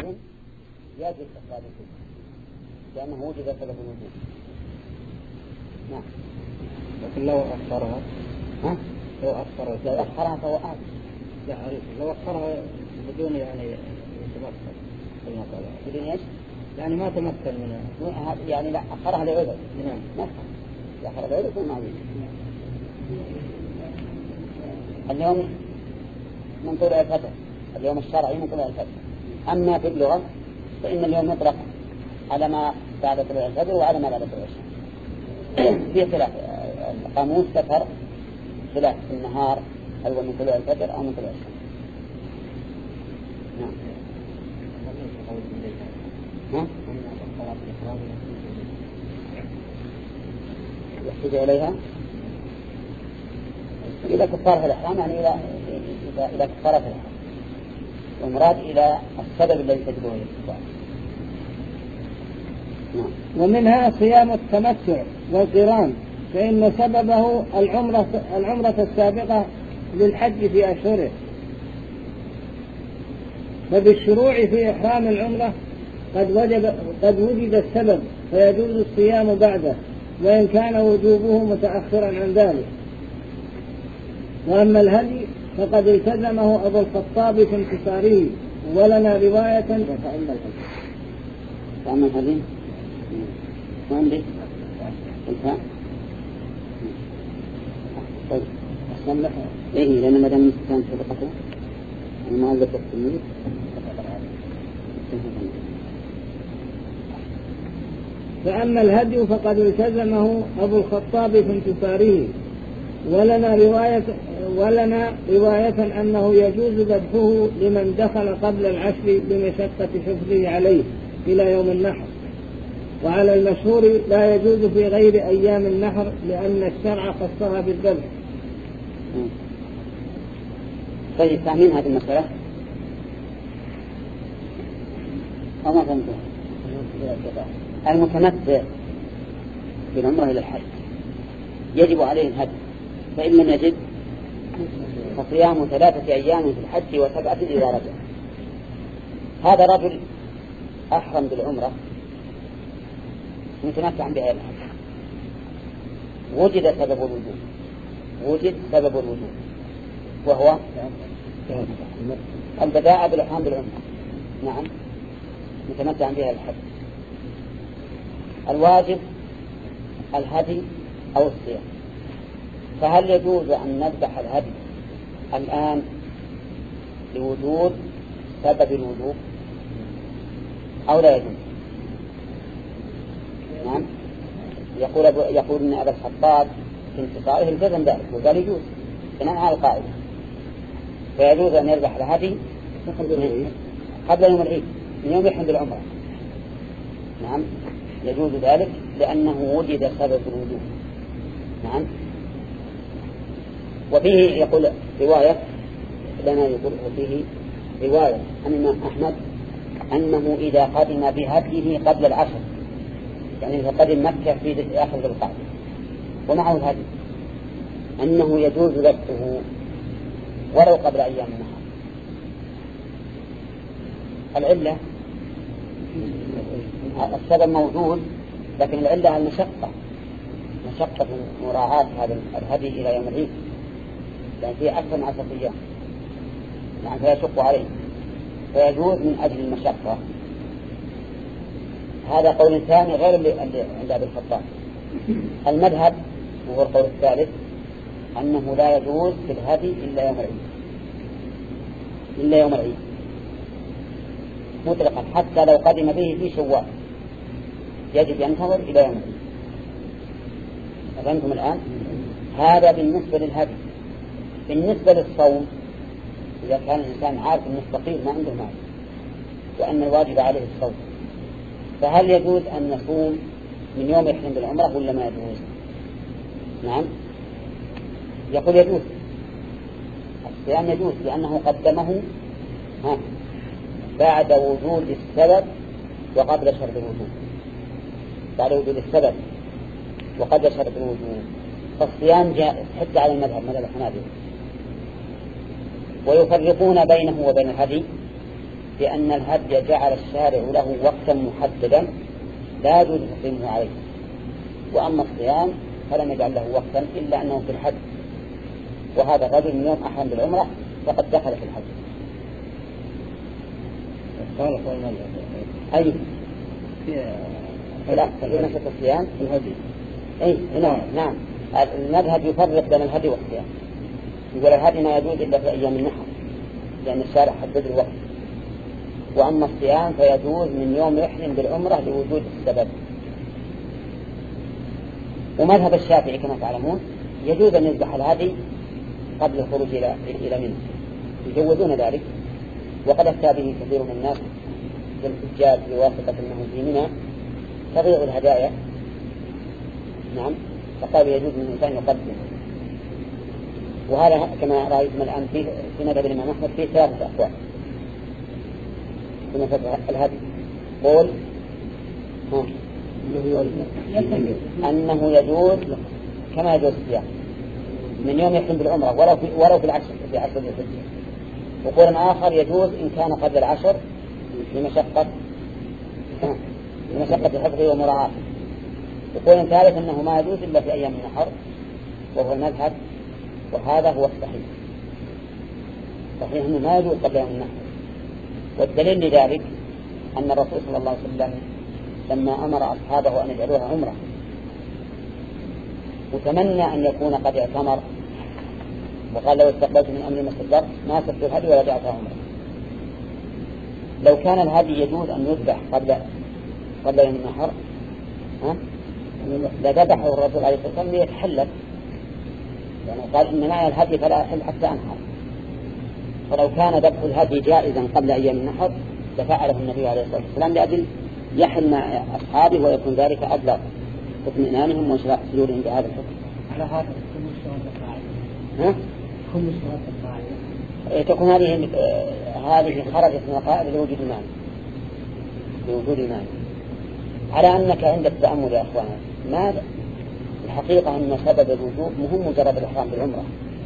يجب إخراج الفدية لأنه وجد سبب الوجود. نعم. لكن لو أخرها لو أخرها فهو آثم. لا لو أخرها بدون يعني يتمكن بدون إيش؟ يعني ما تمكن منها يعني لا أخرها لعذر. نعم. نفهم. لا أخرها لعذر يكون معلوم. اليوم من طلوع الفجر، اليوم الشرعي من طلوع الفجر. أما في اللغة فإن اليوم يطلق على ما بعد طلوع الفجر وعلى ما بعد طلوع الشمس. في خلاف القاموس ذكر خلاف النهار هل هو من طلوع الفجر أو من طلوع الشمس. نعم. يحتاج إليها إلى كفارة الإحرام، يعني إلى كفارة الإحرام، والمراد إلى السبب الذي تجبه الكفار. ومنها صيام التمتع والقران، فإن سببه العمرة السابقة للحج في أشهره، فبالشروع في إحرام العمرة قد وجد السبب فيجوز الصيام بعده، وإن كان وجوبه متأخرا عن ذلك. وأما الهدي فقد التزمه أبو الخطاب في انتصاره، ولنا رواية فأما الهدي وعندي الفاء طيب أصلا إيه لأن مدام كانت صدقته المؤلف التلميذ. فأما الهدي فقد التزمه أبو الخطاب في انتصاره، ولنا رواية أنه يجوز ذبحه لمن دخل قبل العشر بمشقة حفظه عليه إلى يوم النحر. وعلى المشهور لا يجوز في غير أيام النحر لأن الشرع خصها بالذبح. طيب فاهمين هذه المسألة أو ما فهمتها؟ المتمتع بالعمرة إلى الحج يجب عليه الهدي، فإن لم يجد فصيام 3 أيام في الحج و7 إذا رجع. هذا رجل أحرم بالعمرة متمتعا بها الحج، وجد سبب الوجود وهو البداء بالإحرام بالعمرة. نعم، متمتعا بها الحج. الواجب الهدي أو الصيام، فهل يجوز أن نذبح الهدي الآن لوجود سبب الوجوب أو لا يجوز؟ نعم، يقول إن أبا الخطاب في انتصاره التزم ذلك وقال يجوز بناء على القاعدة، فيجوز أن يذبح الهدي قبل يوم العيد من يوم يحرم بالعمرة. نعم، يجوز ذلك لأنه وجد سبب الوجوب. نعم. وفيه يقول رواية لنا يقول وفيه رواية عن الإمام أحمد أنه إذا قدم بهديه قبل العشر، يعني إذا قدم مكة في آخر ذي القعدة ومعه الهدي، أنه يجوز ذبحه ولو قبل أيام النحر. العلة السبب موجود، لكن العلة المشقة، مشقة مراعاة هذا الهدي إلى يوم العيد، لأن فيه أكثر من 10 أيام، يعني فيشق عليه، فيجوز من أجل المشقة. هذا قول ثاني غير اللي عند أبي الخطاب. المذهب وهو القول الثالث أنه لا يجوز في الهدي إلا يوم العيد مطلقا، حتى لو قدم به في شوال يجب ينتظر إلى يوم العيد. أفهمتم الآن؟ هذا بالنسبة للهدي. بالنسبة للصوم، إذا كان الإنسان عارف أنه فقير ما عنده مال وأن الواجب عليه الصوم، فهل يجوز أن نصوم من يوم يحرم بالعمرة ولا ما يجوز؟ نعم، يقول يجوز، الصيام يجوز لأنه قدمه بعد وجود السبب وقبل شرط الوجود، بعد وجود السبب وقبل شرط الوجود، فالصيام جائز حتى على المذهب الحنابلة. ويفرقون بينه وبين الهدي بأن الهدي جعل الشارع له وقتا محددا لا يجوز تقييمه عليه، وأما الصيام فلم يجعل له وقتا إلا أنه في الحج، وهذا الرجل من يوم أحرم بالعمرة فقد دخل في الحج. أي لا في مسألة الصيام الهدي أي نعم المذهب يفرق بين الهدي والصيام، يقول الهدي ما يجوز إلا في أيام النحر لأن الشارع حدد الوقت، وأما الصيام فيجوز من يوم يحرم بالعمرة لوجود السبب. ومذهب الشافعي كما تعلمون يجوز أن يذبح الهدي قبل الخروج إلى منى، يجوزون ذلك، وقد أفتى به كثير من الناس بالحجاج بواسطة أنه في منى تضيع الهدايا. نعم فقالوا يجوز من الإنسان يقدم، وهذا كما رأيتم الآن في مذهب الإمام أحمد فيه 3 أقوال في مسألة الهدي. قول أنه يجوز كما يجوز الصيام من يوم يحرم بالعمرة ولو في العشر ذي الحجة، وقول آخر يجوز إن كان قبل العشر لمشقة حفظه ومراعاته، وقول ثالث أنه ما يجوز إلا في أيام النحر وهو المذهب، وهذا هو الصحيح. صحيح أنه ما يجوز قبل يوم النحر، والدليل لذلك أن الرسول صلى الله عليه وسلم لما أمر أصحابه أن يجعلوها عمرة وتمنى أن يكون قد اعتمر، وقال لو استقبلت من أمر ما استدبرت ما سبت الهدي ولا جعلتها عمرة. لو كان الهدي يجوز أن يذبح قبل يوم النحر لذبحه الرسول عليه الصلاة والسلام ليتحلل، يعني قال إن معي الهدي فلا أحل حتى أنحر. فلو كان ذبح الهدي جائزا قبل أيام النحر لفعله النبي عليه الصلاة والسلام لأجل يحل مع أصحابه ويكون ذلك أبلغ اطمئنانهم وانشراح صدورهم بهذا الحكم. على هذا خمس القاعدة تكون هذه خرجت من القاعدة لوجود المانع. على أنك عند التأمل يا أخوانا ماذا الحقيقة أن سبب الوجوب مهم مجرد الإحرام بالعمرة.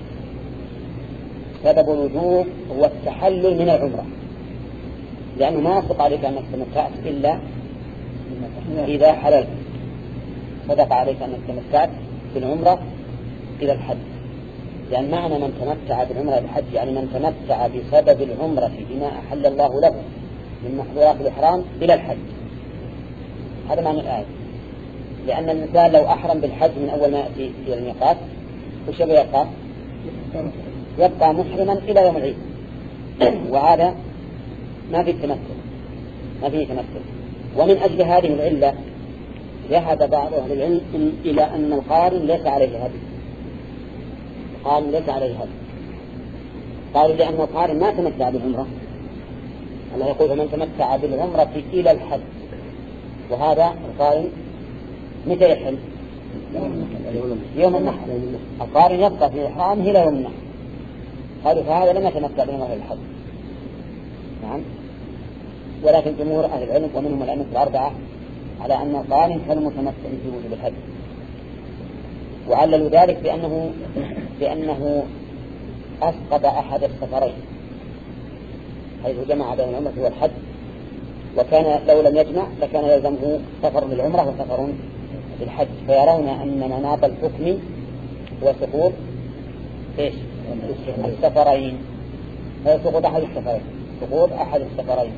سبب الوجوب هو التحلل من العمرة، لأنه ما يصدق عليك أنك تمتعت إلا إذا حللت، صدق عليك أنك تمتعت بالعمرة إلى الحج، لأن معنى من تمتع بالعمرة إلى الحج يعني من تمتع بسبب العمرة بما أحل الله له من محظورات الإحرام إلى الحج. هذا معنى الآية، لأن الإنسان لو أحرم بالحج من أول ما يأتي إلى الميقات وش يبقى محرما إلى يوم العيد وهذا ما فيه تمثل. ومن أجل هذه العلة ذهب بعض أهل العلم إلى أن القارن ليس عليه هدي. قالوا لأن القارن ما تمتع بالعمرة، الله يقول فمن تمتع بالعمرة إلى الحج، وهذا القارن متى يحل؟ يوم النحر. القارن يبقى في إحرامه إلى يوم النحر. قالوا فهذا لم يتمتع بالعمرة إلى الحج. نعم. ولكن جمهور أهل العلم ومنهم الأئمة الأربعة على أن القارن كالمتمتع في وجوب الحج، وعللوا ذلك بأنه أسقط أحد السفرين، حيث جمع بين العمرة والحج، وكان لو لم يجمع لكان يلزمه سفر للعمرة وسفر للحج، فيرون أن مناط الحكم هو سقوط السفرين، سقوط أحد السفرين.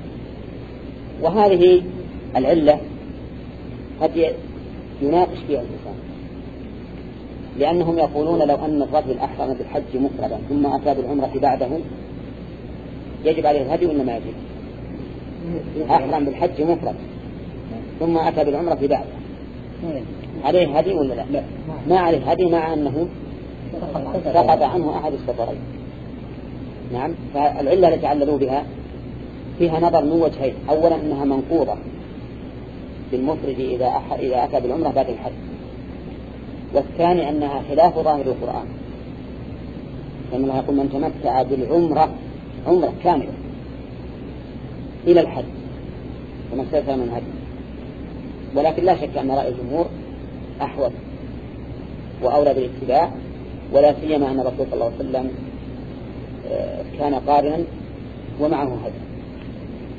وهذه العلة قد يناقش فيها الإنسان، لأنهم يقولون لو أن الرجل أحرم بالحج مفردا ثم أتى بالعمرة بعده يجب عليه الهدي ولا ما يجب؟ أحرم بالحج مفرد ثم أتى بالعمرة بعده عليه هدي ولا لا؟ ما عليه هدي، مع أنه سقط عنه أحد السفرين. نعم. فالعلة التي عللوا بها فيها نظر من وجهين: أولا أنها منقوضة بالمفرد إذا أتى بالعمرة بعد الحج، والثاني أنها خلاف ظاهر القرآن، لأن الله يقول من تمتع بالعمرة عمرة كاملة إلى الحج ومن سيسر من هدي. ولكن لا شك أن رأي الجمهور أحوط وأولى بالاتباع، ولا سيما أن الرسول صلى الله عليه وسلم كان قارنا ومعه هدي.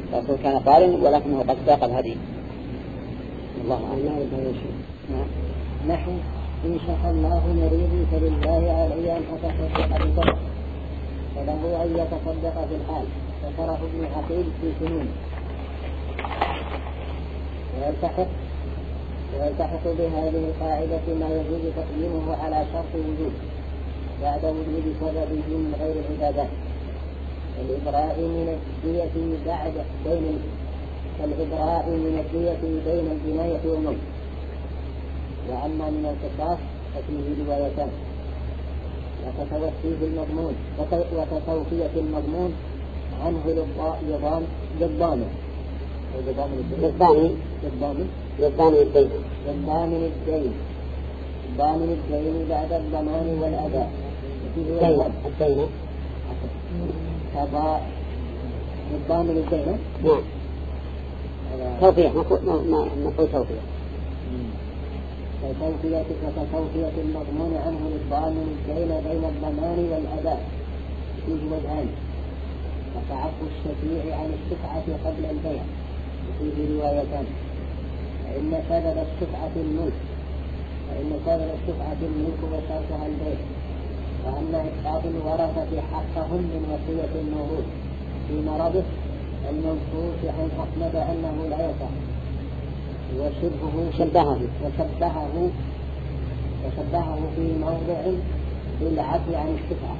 الرسول كان قارن ولكنه قد ساق الهدي. الله أعلم. نحن إن شاء الله نريد فلله علي أن أتصدق بصدق فله أن يتصدق في الحال ذكره ابن عقيل في سنون ويلتحق بهذه القاعدة ما يجوز تقديمه على شرط وجود بعد وجود سببه من غير العبادات كالإبراء من الدية بين الجناية والموت. وأما من القصاص ففيه روايتان وتتوفيه المضمون وتتوفية المضمون عنه للضامن الدين بعد الضمان والأداء الضامن الدين. نعم. توفية نقول توفية. وتوفية المضمون عنه للضامن الدين بين الضمان والأداء فيه وجهان وتعفو الشفيع عن الشفعة قبل البيع فيه روايتان فإن سبب الشفعة الملك وشرطها البيع وأن إسقاط الورثة حقهم من وصية الموروث في مرضه المنصوص عن أحمد أنه لا يصح وشبهه في موضع بالعفو عن الشفعة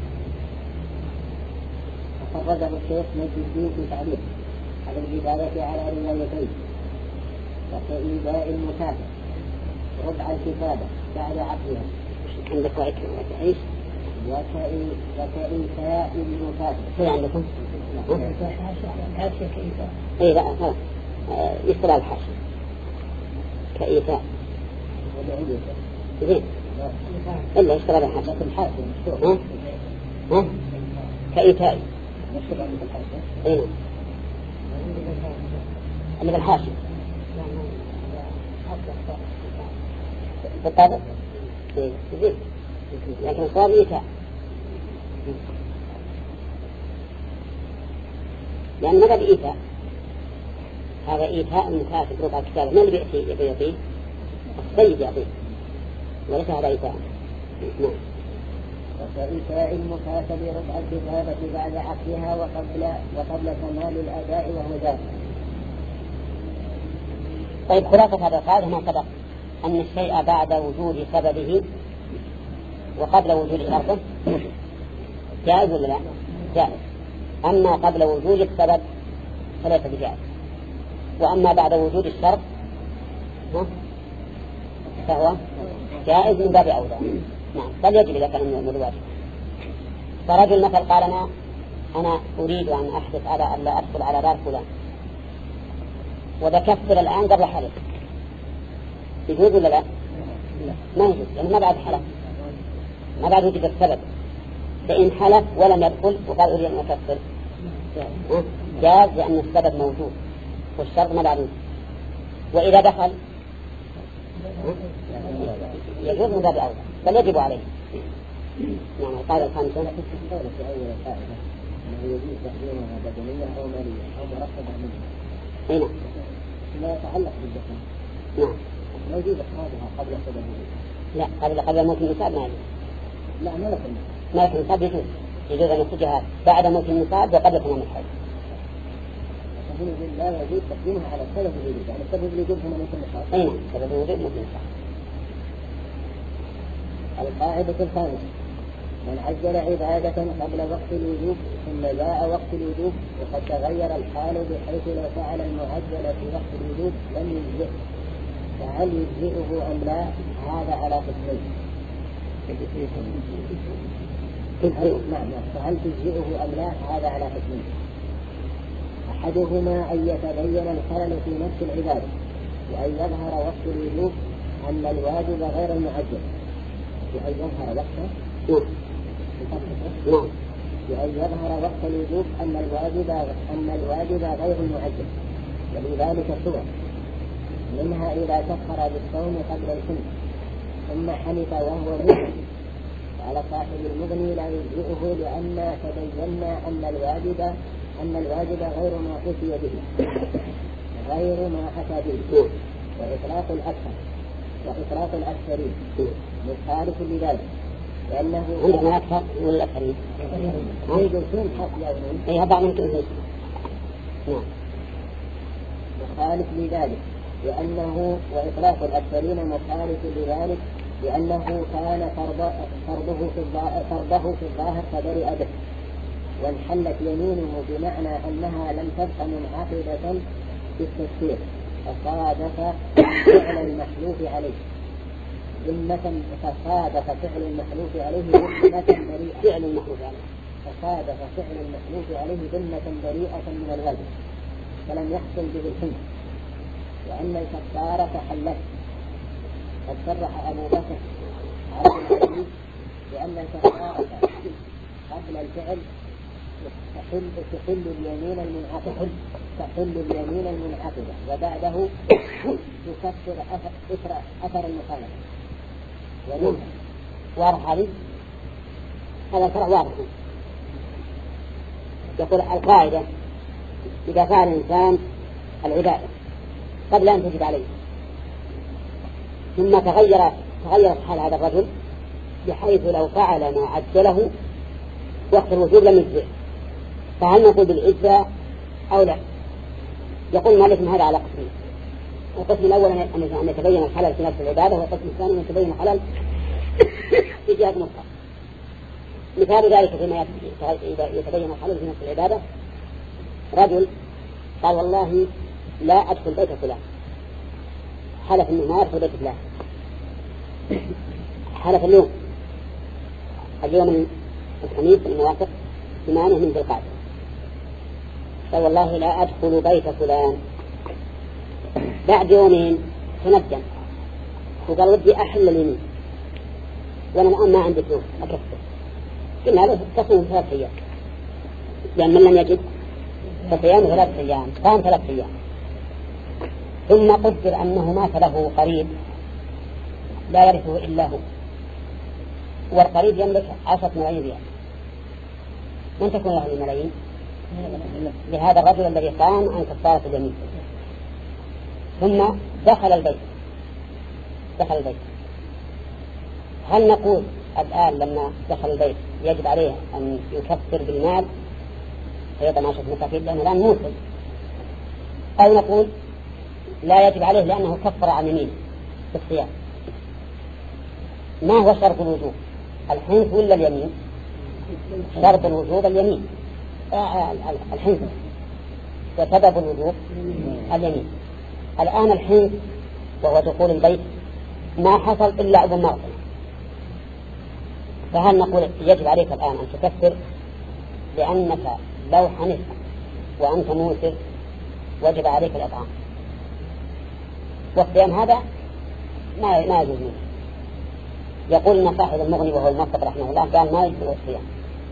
وخرجه الشيخ مجد الدين في تعليق على البداية على روايتين وكإيداء المكافأة ربع الكتابة بعد عقلها عندك وعيش وكإيتاء المكافأة شو عندكم؟ إيه لا يصل على الحاشية كإيتاء زين إلا يشتغل على الحاشية كإيتاء إيه اللي بالحاشية بالطبع زين لكن الصواب إيتاء لأن ماذا بإيتاء هذا إيتاء المكاتب ربع كتابة ما اللي يعطيه السيد يعطيه وليس هذا إيتاء. نعم. وكإيتاء المكاتب ربع الكتابة بعد عقدها وقبل كمال الأداء وهو ذلك. طيب خلاصة هذا القاعدة ما سبق أن الشيء بعد وجود سببه وقبل وجود شرطه جائز ولا لا؟ جائز. أما قبل وجود السبب فليس بجائز وأما بعد وجود الشرط فهو جائز من باب أولى. نعم بل يجب إذا كان من الواجب. فرجل مثل قال أنا أريد أن أحدث على أن لا أدخل على دار فلان وبكفر الآن قبل حلف يجوز ولا لا؟ ما يجوز لأنه ما بعد حلف ما بعد وجود السبب. فإن حلف ولم يدخل وقال أريد أن أكفر جاز لأن السبب موجود والشرط ما بعد وجود. وإذا دخل يجوز من باب أولى بل يجب عليه. نعم. القاعدة الخامسة في أول القاعدة أنه يجوز تقديمها بدنية أو مالية أو مرتبة منها. نعم. لا يتعلق بالدخل. نعم. لا يجوز إخراجها قبل سببه. لا قبل موت النساب ما يجوز. لا ملك النساب يجوز أن يخرجها بعد موت النساب وقبل تمام الحيض. لا يجوز تقديمها على سبب الوجود يعني سبب الوجود هنا موت النساب. أي نعم سبب الوجود موت النساب. القاعدة الخامسة من عجل عبادة قبل وقت الوجوب ثم جاء وقت الوجوب وقد تغير الحال بحيث لو فعل المعجل في وقت الوجوب لم يجزئه فهل يجزئه أم لا هذا على قسمين. فهل تجزئه أم لا هذا على قسمين. أحدهما أن يتبين الخلل في نفس العبادة وأن يظهر وقت الوجوب أن الواجب غير المعجل بأن يظهر وقت بأن يظهر وقت الوجوب أن الواجب غير المعجل ولذلك صور منها إذا كفر بالصوم قبل الحنث ثم حنث وهو مغني على صاحب المغني لا يجزئه لأن تبينا أن أن الواجب غير ما حكي به، غير ما حكى به، وإطلاق الأكثر وإطلاق الأكثرين مخالف لذلك، لأنه عندنا أكثر من الأكثرين. يجوزون حق يومين. أي هذا ممكن. نعم. مخالف لذلك لأنه وإطلاق الأكثرين مخالف لذلك لأنه كان فرضه في الظاهر فبرئ به، وانحلت يمينه بمعنى أنها لم تبق منعقدة في التفسير، فصادف فعل المحلوف عليه ذمة، فصادف فعل المحلوف عليه ذمة بريئة، فعل المحلوف عليه فصادف فعل المحلوف عليه ذمة بريئة من الغلب، فلم يحصل به الحنث، وأن الكفارة تحلت. قد صرح أبو بكر على الحديث بأن الكفارة قبل الفعل تحل اليمين المنعقدة، وبعده تكفر أثر المخالفة. واضح عليه هذا شرع واضح. يقول القاعدة إذا فعل الإنسان العبادة قبل أن تجب عليه ثم تغيرت حال هذا الرجل بحيث لو فعل ما عجله وقت الوجوب لم يجزئه، فهل نقول بالإجزاء أو لا؟ يقول مالك هذا على قسمين. القسم الأول أن يتبين الخلل في نفس العبادة، والقسم الثاني أن يتبين الخلل في جهة مطلق. مثال ذلك فيما يتبين الخلل في نفس العبادة، رجل قال والله لا أدخل بيت فلان، حلف أنه ما أدخل بيت فلان، حلف اليوم الخميس الموافق 8 من ذي القعدة، قال والله لا أدخل بيت فلان. بعد يومين تندم وقال ودي أحل اليمين وأنا الآن ما عندي فلوس أكفر، قلنا له تصوم 3 أيام، لأن من لم يجد فصيام 3 أيام، صام 3 أيام. ثم قدر أنه مات له قريب لا يرثه إلا هو، والقريب يملك 10 ملايين ريال، من تكون له الملايين؟ لهذا الرجل الذي قام عن كفارة اليمين. ثم دخل البيت، هل نقول الآن لما دخل البيت يجب عليه أن يكفر بالمال فيضع 10 مساكين لأنه الآن موسم، أو نقول لا يجب عليه لأنه كفر عن يمينه بالصيام؟ ما هو شرط الوجوب، الحنث ولا اليمين؟ شرط الوجوب اليمين، الحنث، وسبب الوجوب اليمين. الآن الحنث وهو دخول البيت ما حصل إلا أبو المغفرة، فهل نقول يجب عليك الآن أن تكفر لأنك لو حنثت وأنت موسر وجب عليك الإطعام؟ والصيام هذا ما يجوز منه. يقول إن صاحب المغني وهو الموفق رحمه الله قال ما يجوز الصيام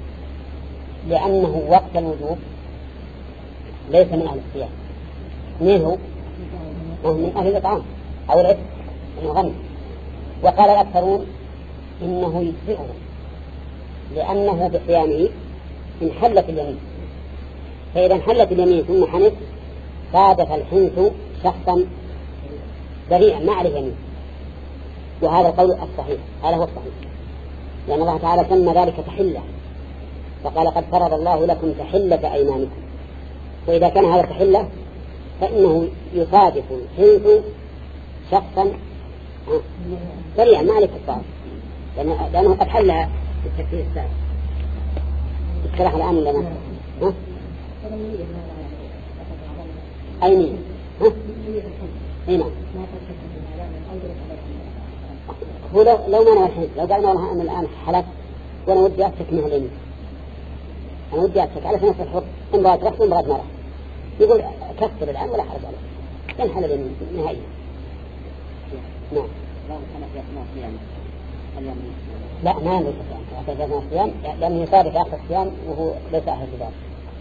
لأنه وقت الوجوب ليس من أهل الصيام. من هو؟ من أهل الإطعام أو العتق، إنه غني. وقال الأكثرون إنه يجزئه لأنه بصيامه انحلت اليمين، فإذا انحلت اليمين ثم حنث صادف الحنث شخصا بريئا ما عليه يمين، وهذا القول الصحيح، هذا هو الصحيح، لأن الله تعالى سمى ذلك تحلة، فقال قد فرض الله لكم تحلة أيمانكم، وإذا كان هذا تحلة فإنه يصادف الحنث شخصا بريئا ما عليه كفار، لأنه قد حلها في التكفير السابق. الصلاح الآن ولا ما؟ أي مين؟ هنا هو لو ما نوى لو قالنا والله أنا الآن حلف وأنا ودي أتك منها اليمين، أنا ودي أتك على سنة الحر، إن بغيت رحت وإن بغيت ما رحت، يقول كفر الآن ولا حرج عليه، ينحل اليمين نهائيا. نعم. لا ما ينبغي الصيام لأنه يصادف آخر الصيام وهو ليس أهل لذلك.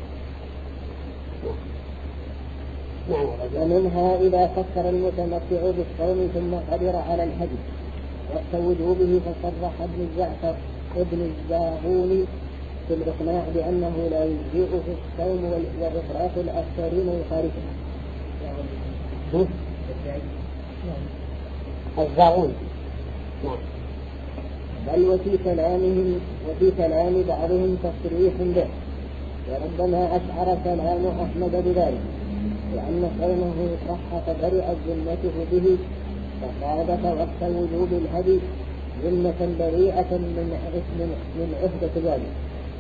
نعم. ومنها إذا فكر المتمتع بالصوم ثم قدر على الهدي وقت وجوبه، فصرح ابن الزاهوني في الإقناع بأنه لا يجزئه الصوم وإفراط الآخرين وخارجه. الزاغون. بل وفي كلام بعضهم تصريح به، وربما أشعر كلام أحمد بذلك، لأن صومه صح فبرئت ذمته به، فصادف وقت وجوب الهدي ذمة بريئة من عهدة الواجب.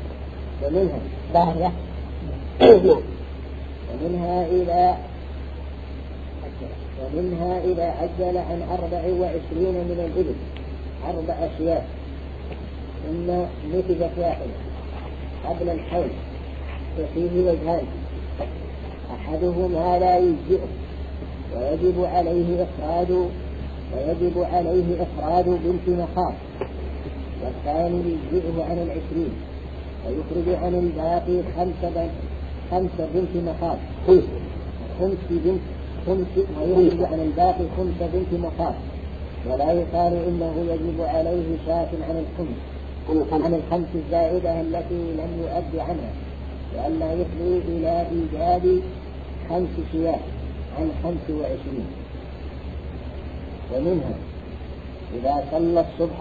ومنها إذا عجل عن 24 من الإبل 4 أشياء ثم نتجت واحدة قبل الحول، ففيه وجهان: أحدهما لا يجزئه ويجب عليه إخراج بنت مخاض، والثاني يجزئه عن 20 ويخرج عن الباقي 5 بنت مخاض، ويخرج عن الباقي 5 بنت مخاض، ولا يقال إنه يجب عليه شاة عن الخمس الزائدة التي لم يؤد عنها، لئلا يفضي إلى إيجاد 5 شياه عن 25. ومنها إذا صلى الصبح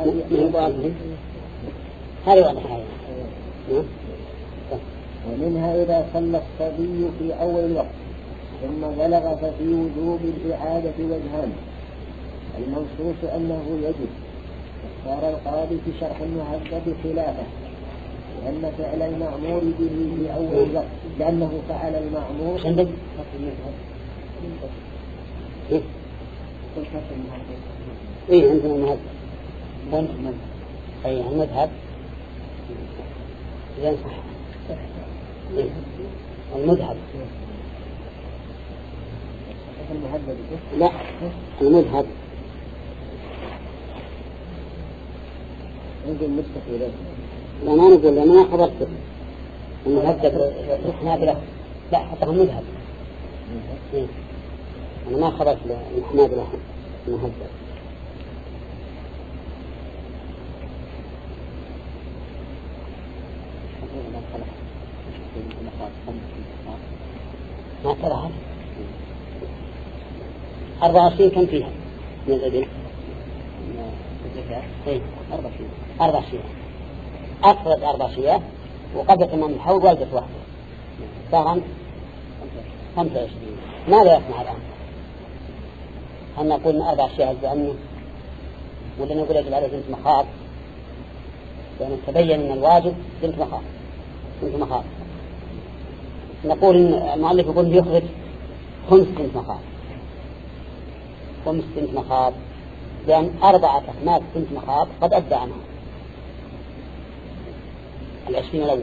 ومنها إذا صلى الصبي في أول الوقت ثم بلغ، ففي وجوب الإعادة وجهان: المنصوص أنه يجب، اختار القاضي في شرح المهذب خلافه، لأن فعل المأمور به في أول الوقت، لأنه فعل المأمور عندك إيه عندنا المذهب أي المذهب إذا صح إيه المذهب لا المذهب عند المستقبل لا ما نقول لأنه ما خبرت المذهب الحنابلة لا حتى المذهب إيه أنا ما خبرت الحنابلة المذهب ما ترى 24 كم فيها من الإبل؟ إيه 4 شياه أفرد 4 شياه وقبل تمام الحول والدة واحدة صار 25. ماذا يصنع الآن؟ هل نقول 4 شياه عنه ولا نقول يجب عليه بنت مخاض؟ لأنه تبين أن الواجب بنت مخاض. نقول إن المؤلف يقول يخرج 5 بنت مخاض، 5 بنت مخاض، لأن 4 أخماس بنت مخاض قد أدى عنها 20 الأول،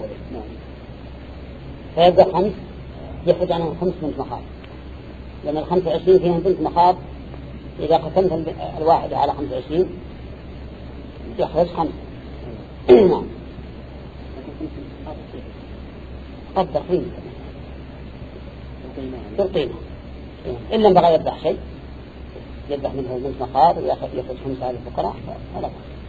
فيبقى 5 يخرج عنها 5 بنت مخاض، لأن 25 فيها بنت مخاض إذا قسمت الواحدة على 25 يخرج 5. نعم قد دخلين تلقينا إلا ان بغى يذبح شيء يذبح منه بنت مخاض ويأخذ 5 على الفقراء فلا.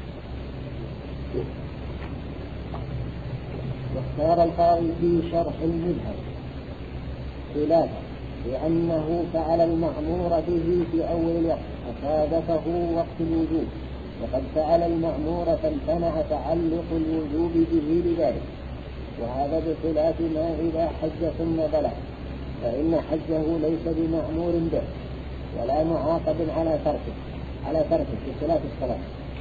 واختار القاضي في شرح المذهب خلافه، لأنه فعل المأمور به في أول الوقت فصادفه وقت الوجوب، وقد فعل المأمور فامتنع تعلق الوجوب به لذلك، وهذا بخلاف ما إذا حج ثم بلغ، فإن حجه ليس بمأمور به ولا معاقب على تركه بخلاف الصلاة.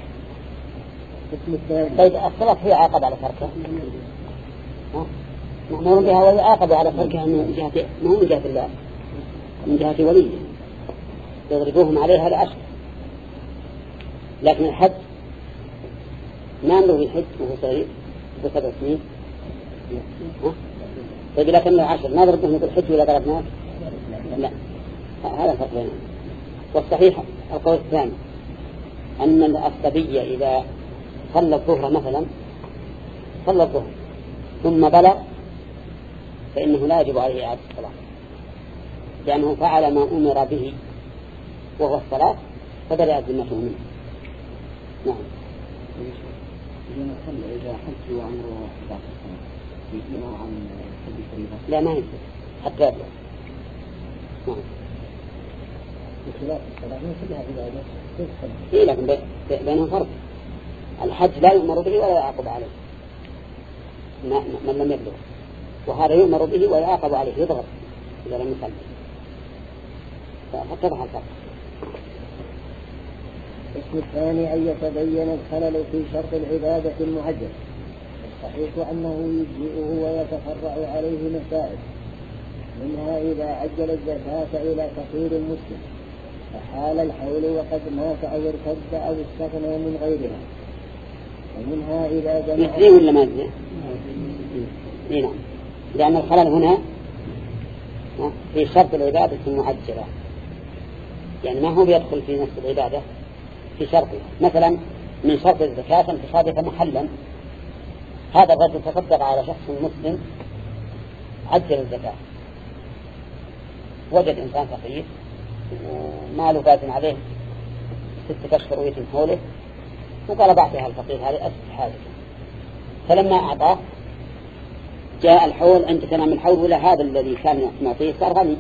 طيب الصلاة هي عاقب على تركه، مأمور بها ويعاقب على تركها من جهة مو من جهة الله، من جهة وليه يضربوهم عليها لأشد. لكن الحج ما عنده الحج وهو صغير ب7 سنين، طيب لكن 10 ما ضربوهم بالحج ولا ضربناه؟ لا، هذا فرق بينهم. والصحيح القول الثاني أن الصبي إذا صلى الظهر مثلا صلى الظهر ثم بلغ فإنه لا يجب عليه إعادة الصلاة، لأنه فعل ما أمر به وهو الصلاة فبدأت ذمته منه. نعم. إذا حج وعمره 11 سنة يجينا عن حج فريضة؟ لا ما يصير حتى يبلغ. نعم. بخلاف الصلاة ما كلها عبادة. إيه لكن بينهم فرق. الحج لا يؤمر به ولا يعاقب عليه من لم يبلغ، وهذا يؤمر به ويعاقب عليه يضغط إذا لم يصلي، فاتضح الفرق. الاسم الثاني أن يتبين الخلل في شرط العبادة المعجل. الصحيح أنه يجزئه ويتفرع عليه مسائل، منها إذا عجل الزكاة إلى فقير مسلم فحال الحول وقد مات أو ارتد أو استغنى من غيرها، ومنها إذا جمع. يجزئ ولا ما يجزئ؟ نعم، لأن الخلل هنا في شرط العبادة المعجلة، يعني ما هو بيدخل في نفس العبادة في شرطها. مثلا من شرط الزكاة أن تصادف محلا، هذا الرجل تصدق على شخص مسلم عجل الزكاة، وجد إنسان فقير وماله باز عليه 6 أشهر ويتم حوله، وقال بعثها الفقير هذه أسف حاجة، فلما أعطاه جاء الحول عند تمام الحول ولا هذا الذي كان معطيه صار غني،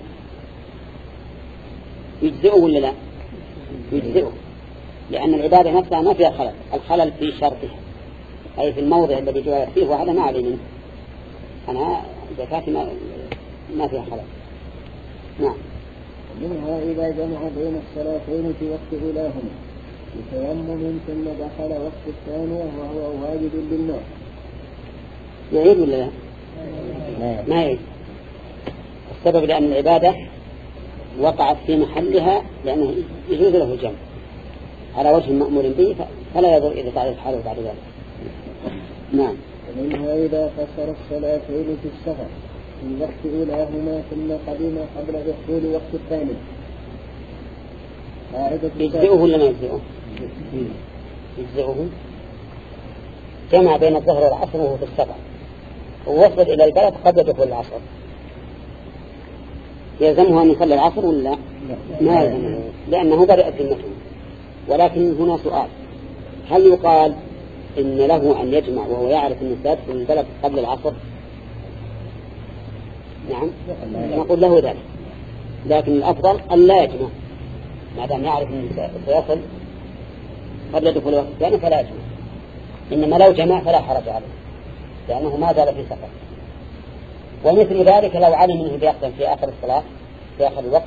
يجزئه ولا لا؟ يجزئه، لأن العبادة نفسها ما فيها خلل، الخلل في شرطها أي في الموضع الذي جاء فيه، وهذا ما عليه منه، أنا زكاتي ما فيها خلل. نعم. منها إذا جمع بين الصلاتين في وقت أولاهما بتيمم ثم دخل وقت الثانية وهو واجب بالماء، يعيد ولا لا؟ ما يعيد. السبب لأن العبادة وقعت في محلها لأنه يجوز له الجمع على وجه مأمور به، فلا يضر إذا تعرف حاله بعد ذلك. نعم. ومنها إذا قصر الصلاتين في السفر في وقت أولاهما ثم قدم قبل دخول وقت الثاني يجزئه ولا ما يجزئه؟ يجزئه. جمع بين الظهر والعصر وهو في السفر ووصل إلى البلد قبل دخول العصر، يلزمه أن يصلي العصر ولا لا؟ ما يلزمه، لأنه بدأت ذمته. ولكن هنا سؤال، هل يقال إن له أن يجمع وهو يعرف أن سيدخل البلد قبل العصر؟ نعم نقول له ذلك، لكن الأفضل أن لا يجمع ما دام يعرف أن سيصل قبل دخول الوقت الثاني فلا يجمع، إنما لو جمع فلا حرج عليه لأنه ما زال في سفر. ومثل ذلك لو علم منه بيقدم في آخر الصلاة في آخر الوقت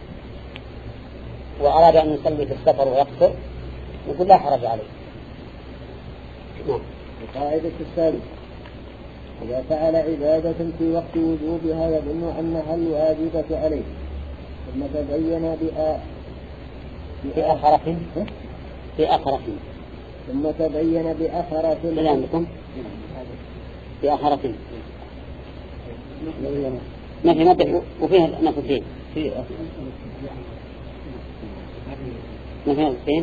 وأراد أن يصلي في السفر ويقصر نقول لا حرج عليه. نعم. القاعدة الثالثة إذا فعل عبادة في وقت وجوبها يظن أنها الواجبة عليه ثم تبين بأخرة ثم تبين بأخرة لأنكم بأخرة ما في مدة وفيها نقطتين ما فيها نقطتين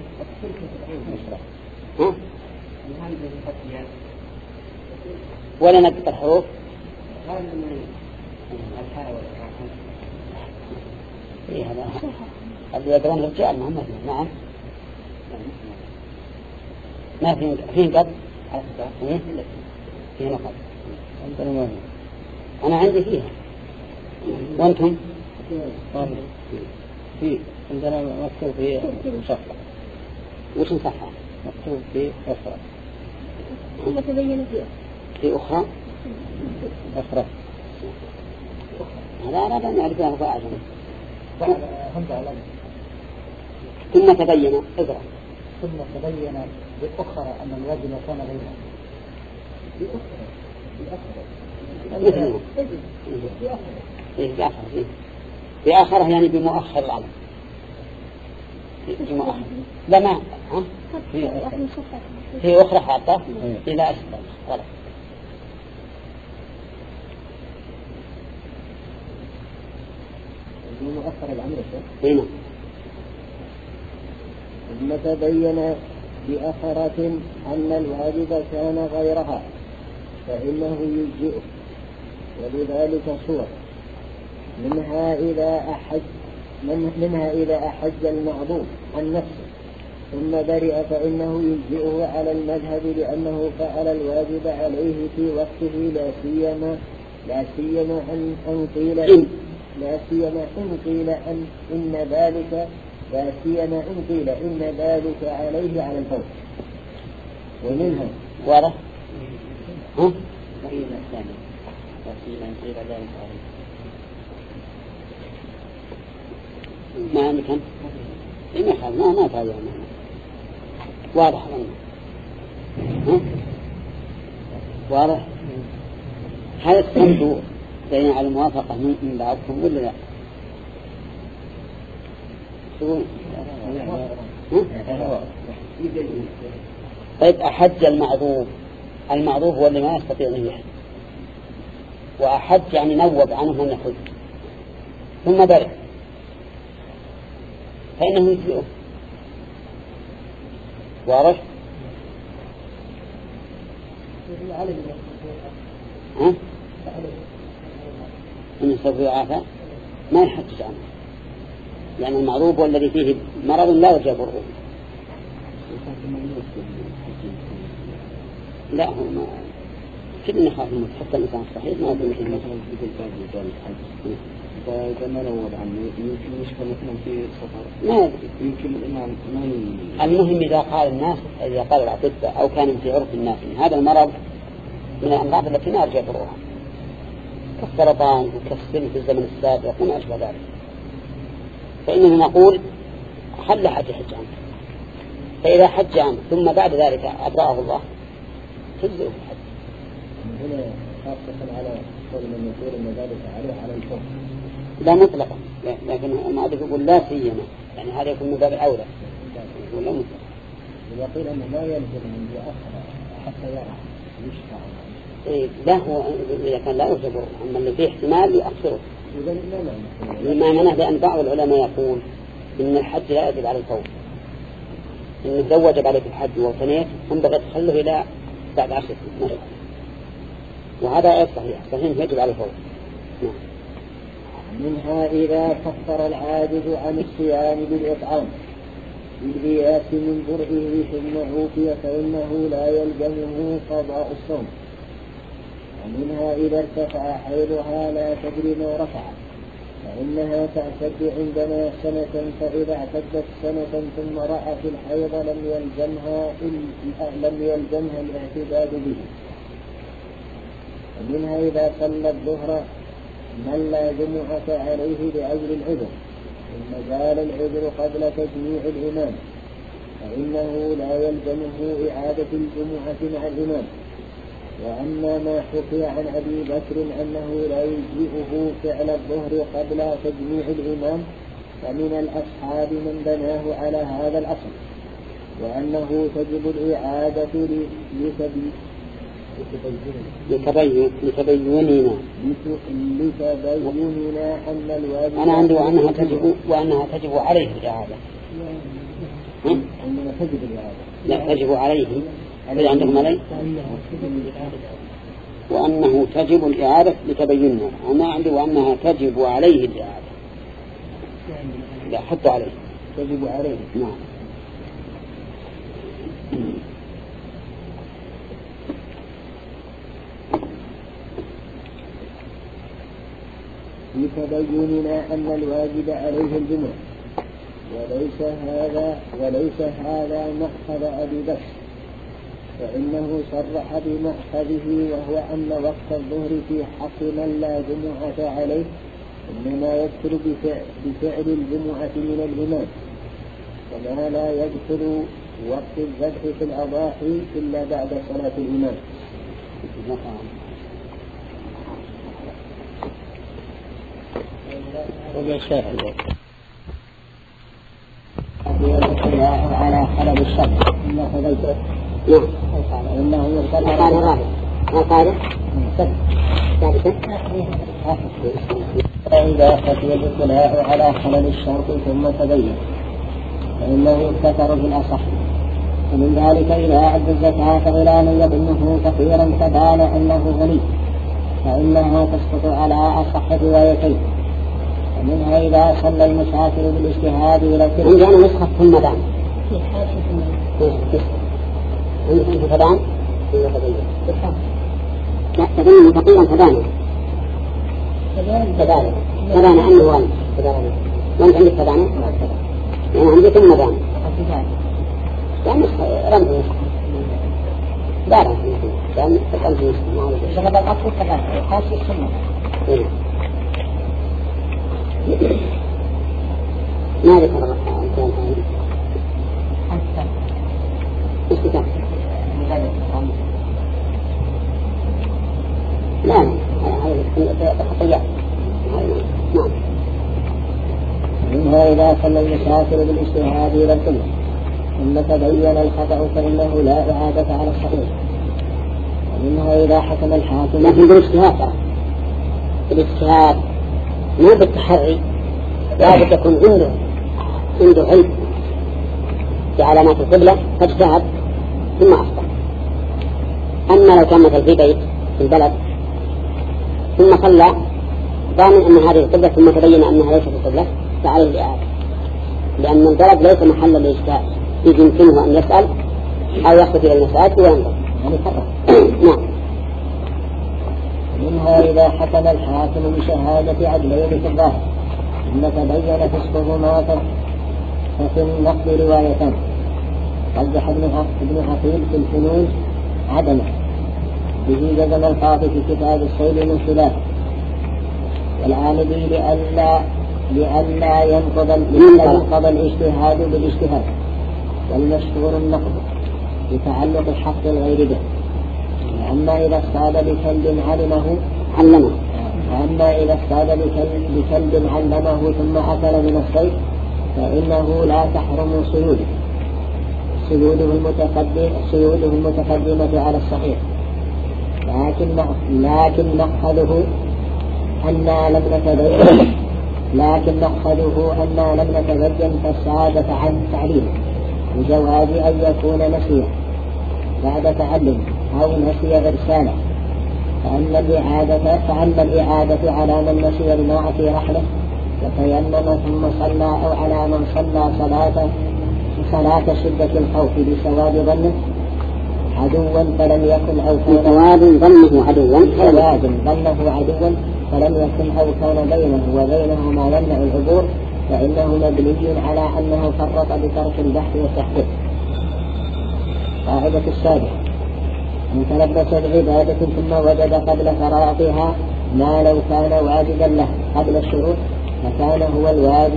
ها ولا نقطة الحروف إيه هذا اللي يقرون الرجال محمد. نعم ما في قد إيه في نقط عندنا ما أنا عندي فيها وأنتم في عندنا مكتوب في مصفى. وش نصحها؟ مكتوب في أخرى. ثم تبين في أخرى هذا أراد أن يعرفها فاعل ثم تبين اقرأ ثم تبين بأخرى أن الواجب كان غيرها بآخره يعني بمؤخر العمل بمؤخر لا ما في أخرى حاطة إلى أسفل غلط. مؤخر العمل هنا ثم تبين بأخرة أن الواجب كان غيرها فإنه يجزئه، ولذلك صور منها إذا أحج المعظوم عن نفسه ثم برئ فإنه يجزئه على المذهب لأنه فعل الواجب عليه في وقته لا سيما إن قيل إن ذلك عليه على الفور. ومنها واضح؟ ها؟ ما عندك هم؟ ما تعالى واضح ها؟ واضح؟ هل الصمت دليل على الموافقة من بعضكم ولا لا؟ طيب أحج المعذور هو اللي ما يستطيع أن يحج، وأحج يعني نوب عنه من يحج ثم برئ فإنه يجزئه. واضح؟ ها؟ إن يستطيع عافا ما يحجج عنه، لأن المعروف والذي فيه مرض لا يرجى بره. لا هو ما كل نخاف الموت حتى الإنسان الصحيح ما يكون مثل فإذا ما نوض عنه يمكن يشفى مثلا في سفر ما يمكن الإمام المهم إذا قال الناس إذا قال الأطباء أو كان في عرف الناس هذا المرض من الأمراض التي ما يرجى بروها كالسرطان وكالسن في الزمن السابق وما أشبه ذلك، فإنه نقول حل حج عنه. فإذا حج عنه ثم بعد ذلك أبرأه الله تجزئه الحج. هنا خاصة على قول من يقول أن ذلك عليه على الفور لا مطلقا، لكن المؤلف يقول لا سيما، يعني هذا يكون من باب الأولى ولا مطلقا. يقول أنه ما يلزم أن يؤخر حتى يرى يشفع. لا هو إذا كان لا يعتبر، أما اللي فيه احتمال يؤخره. ما معناه بأن بعض العلماء يقول إن الحج لا يجب على الفور، إن إذا وجب عليك الحج وثنيت ينبغي تخله إلى بعد 10 سنين، وهذا غير صحيح يجب على الفور. منها إذا كفر العاجز عن الصيام بالإطعام بالإياس من برئه ثم عوفي فإنه لا يلزمه قضاء الصوم. ومنها إذا ارتفع حيضها لا تدري ما رفع فإنها تعتد عندنا سنة، فإذا اعتدت سنة ثم رأت الحيض لم يلزمها الاعتداد به. ومنها إذا صلى الظهر من لا جمعة عليه لأجل العذر ثم زال العذر قبل تجميع الإمام فإنه لا يلزمه إعادة الجمعة مع الإمام. وأما ما حكي عن أبي بكر أنه لا يجزئه فعل الظهر قبل تجميع الإمام فمن الأصحاب من بناه على هذا الأصل، وأنه تجب الإعادة لتبيننا أن الواجب أنا عندي وأنها تجب عليه الإعادة. أنها تجب الإعادة لا تجب عليه إذا عندكم عليه وأنه تجب الإعادة لتبيننا. أنا عندي وأنها تجب عليه الإعادة. لا حط عليه تجب عليه. نعم. لتبيننا أن الواجب عليه الجمعة وليس هذا مأخذ أبي بكر، فإنه صرح بمأخذه وهو أن وقت الظهر في حق من لا جمعة عليه إنما يدخل بفعل الجمعة من الإمام، كما لا يدخل وقت الذبح في الأضاحي إلا بعد صلاة الإمام. على خلل الشرط إلا فضيته. نعم. إنه يصلى قال الرابع ما قال فإذا خفي الاطلاع على خلل الشرط ثم تبين فإنه يكتفر في الأصح. ومن ذلك إذا أعد الزكاة إلى من يظنه فقيرا فبان أنه غني فإنها تسقط على أصح روايتين. ومنها إذا صلى المسافر بالاجتهاد إلى عندنا نسخة ثم دان في حاشية أنت فدان؟ لا تبين فقيرا فدان فدان عنده والد وانت عندك فدان؟ يعني عندي كم مدان يعني رمز دارا يعني رمز شغل الأصل فدان حاشية السنة ما ذكر الكلام هذا ايش كتاب؟ لا هذه خطيئة. نعم. منها إذا صلى المسافر بالاجتهاد إلى القبلة ثم تبين الخطأ فإنه لا إعادة على الصحيح. ومنها إذا حكم الحاكم لكن بالاجتهاد ما بالتحري لابد يكون عنده علم بعلامات القبلة فاجتهد ثم أخطأ. أما لو كان مثل في بيت في البلد ثم صلى ضامن أن هذه القبلة ثم تبين أنها ليست القبلة فعليه الإعادة، لأن البلد ليس محلا للإجتهاد، إذ يمكنه أن يسأل أو يخطئ إلى المسألة وينظر. نعم. منها إذا حكم الحاكم بشهادة عدلين في الظاهر ثم تبين فسقهما ففي النقل روايتان. رجح ابن حفيظ في الفنون عدمه به جزم القاضي في كتاب الصيد من خلاف، والعامدي لئلا ينقض الاجتهاد بالاجتهاد، والمشهور النقض لتعلق الحق الغير به. أما إذا اصطاد بكلب علمه ثم أكل من الصيد فإنه لا تحرم سيوده المتقدمة على الصحيح، لكن نأخذه أننا لم نتبين فالسعادة عن تعليم بجواز أن يكون نسيا بعد تعلم أو نسي إرساله، فأما الإعادة على من نسي الماء في رحله وتيمم ثم صلى أو على من صلى صلاة شدة الخوف بسواد ظنه عدوا فلم يكن أو كان فلم يكن أو كان بينه وبينه ما يمنع العبور فإنه مبني على أنه فرط بترك البحث والتحقيق. قاعدة السابعة: من تلبس بعبادة ثم وجد قبل فراغها ما لو كان واجبا له قبل الشروط لكان هو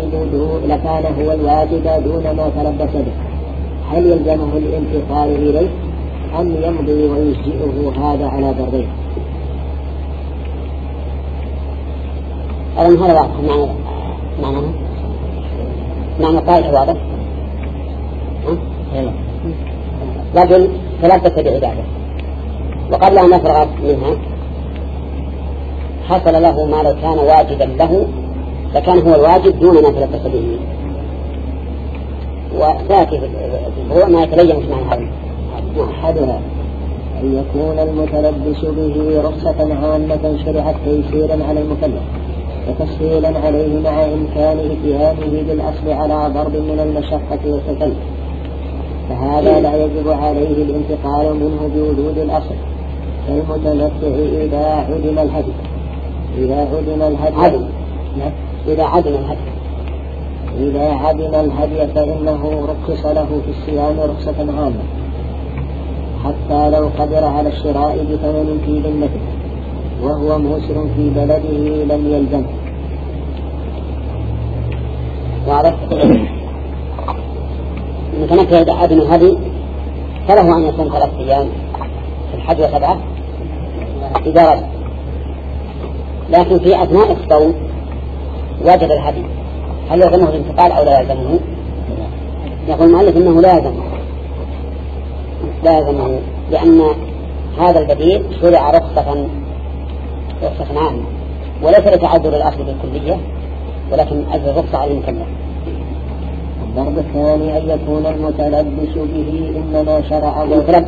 الواجب دون ما تلبس به، هل يلزمه الانتقال إليه أم يمضي ويجزئه؟ هذا على ضربين. أولا هذا واضح معنى قائد واضح. رجل تلبس بعبادة وقبل أن يفرغ منها حصل له ما لو كان واجبا له لكان هو الواجب دون ما تلبس به، وذاتي هو ما يتبين معنى هذا. أحدها أن يكون المتلبس به رخصة عامة شرعت تيسيرا على المكلف وتسهيلا عليه مع إمكان إتيانه بالأصل على ضرب من المشقة والتكلف، فهذا لا يجب عليه الانتقال منه بوجود الأصل كالمتمتع إذا عدم الهدي فإنه رخص له في الصيام رخصة عامة حتى لو قدر على الشراء بثمن في ذمته وهو موسر في بلده لم يلزم. وعرفت المتمتع إذا عدم الهدي فله أن يصوم 3 أيام في الحج و7 إذا رجع، لكن في أثناء الصوم وجد الهدي هل يلزمه الانتقال أو لا يلزمه؟ يقول المؤلف إنه لا يلزمه لأن هذا البديل شرع رخصة عامة وليس لتعذر الأصل بالكلية ولكن أجل رخصة على المكلف. الضرب الثاني أن يكون المتلبس به إنما شرع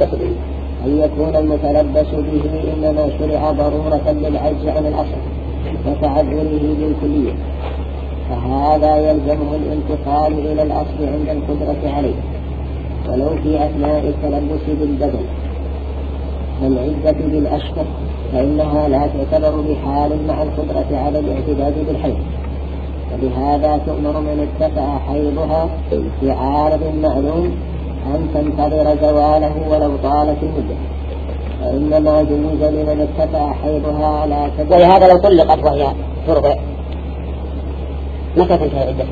ضرورة للعجز عن الأصل وتعذره بالكلية، فهذا يلزمه الانتقال إلى الأصل عند القدرة عليه ولو في أثناء التلبس بالبدن. والعدة بالأشهر فإنها لا تعتبر بحال مع القدرة على الاعتداد بالحيض، وبهذا تؤمر من اتبع حيضها في عارض معلوم أن تنتظر زواله ولو طالت المدة، فإنما جوز لمن اتبع حيضها على سبيل. ولهذا لو طلقت وهي ترضع متى تنتهي عدتها؟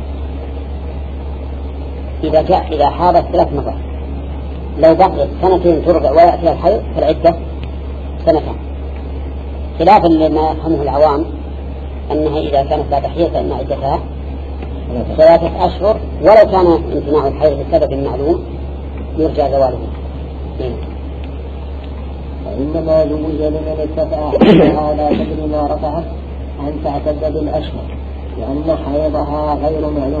إذا حاضت 3 مرات. لو بقيت 2 ترضع ويأتي الحيض فالعدة 2 سنتين، خلافا لما يفهمه العوام أنها إذا كانت لا تحيض فإن عدتها 3 أشهر، ولو كان امتناع الحيض بسبب معلوم يرجى زواله. فإنما يجوز لمن اتبع حيضها لا تدري ما رفعه أن تعتد بالأشهر، لأن حيضها غير معلوم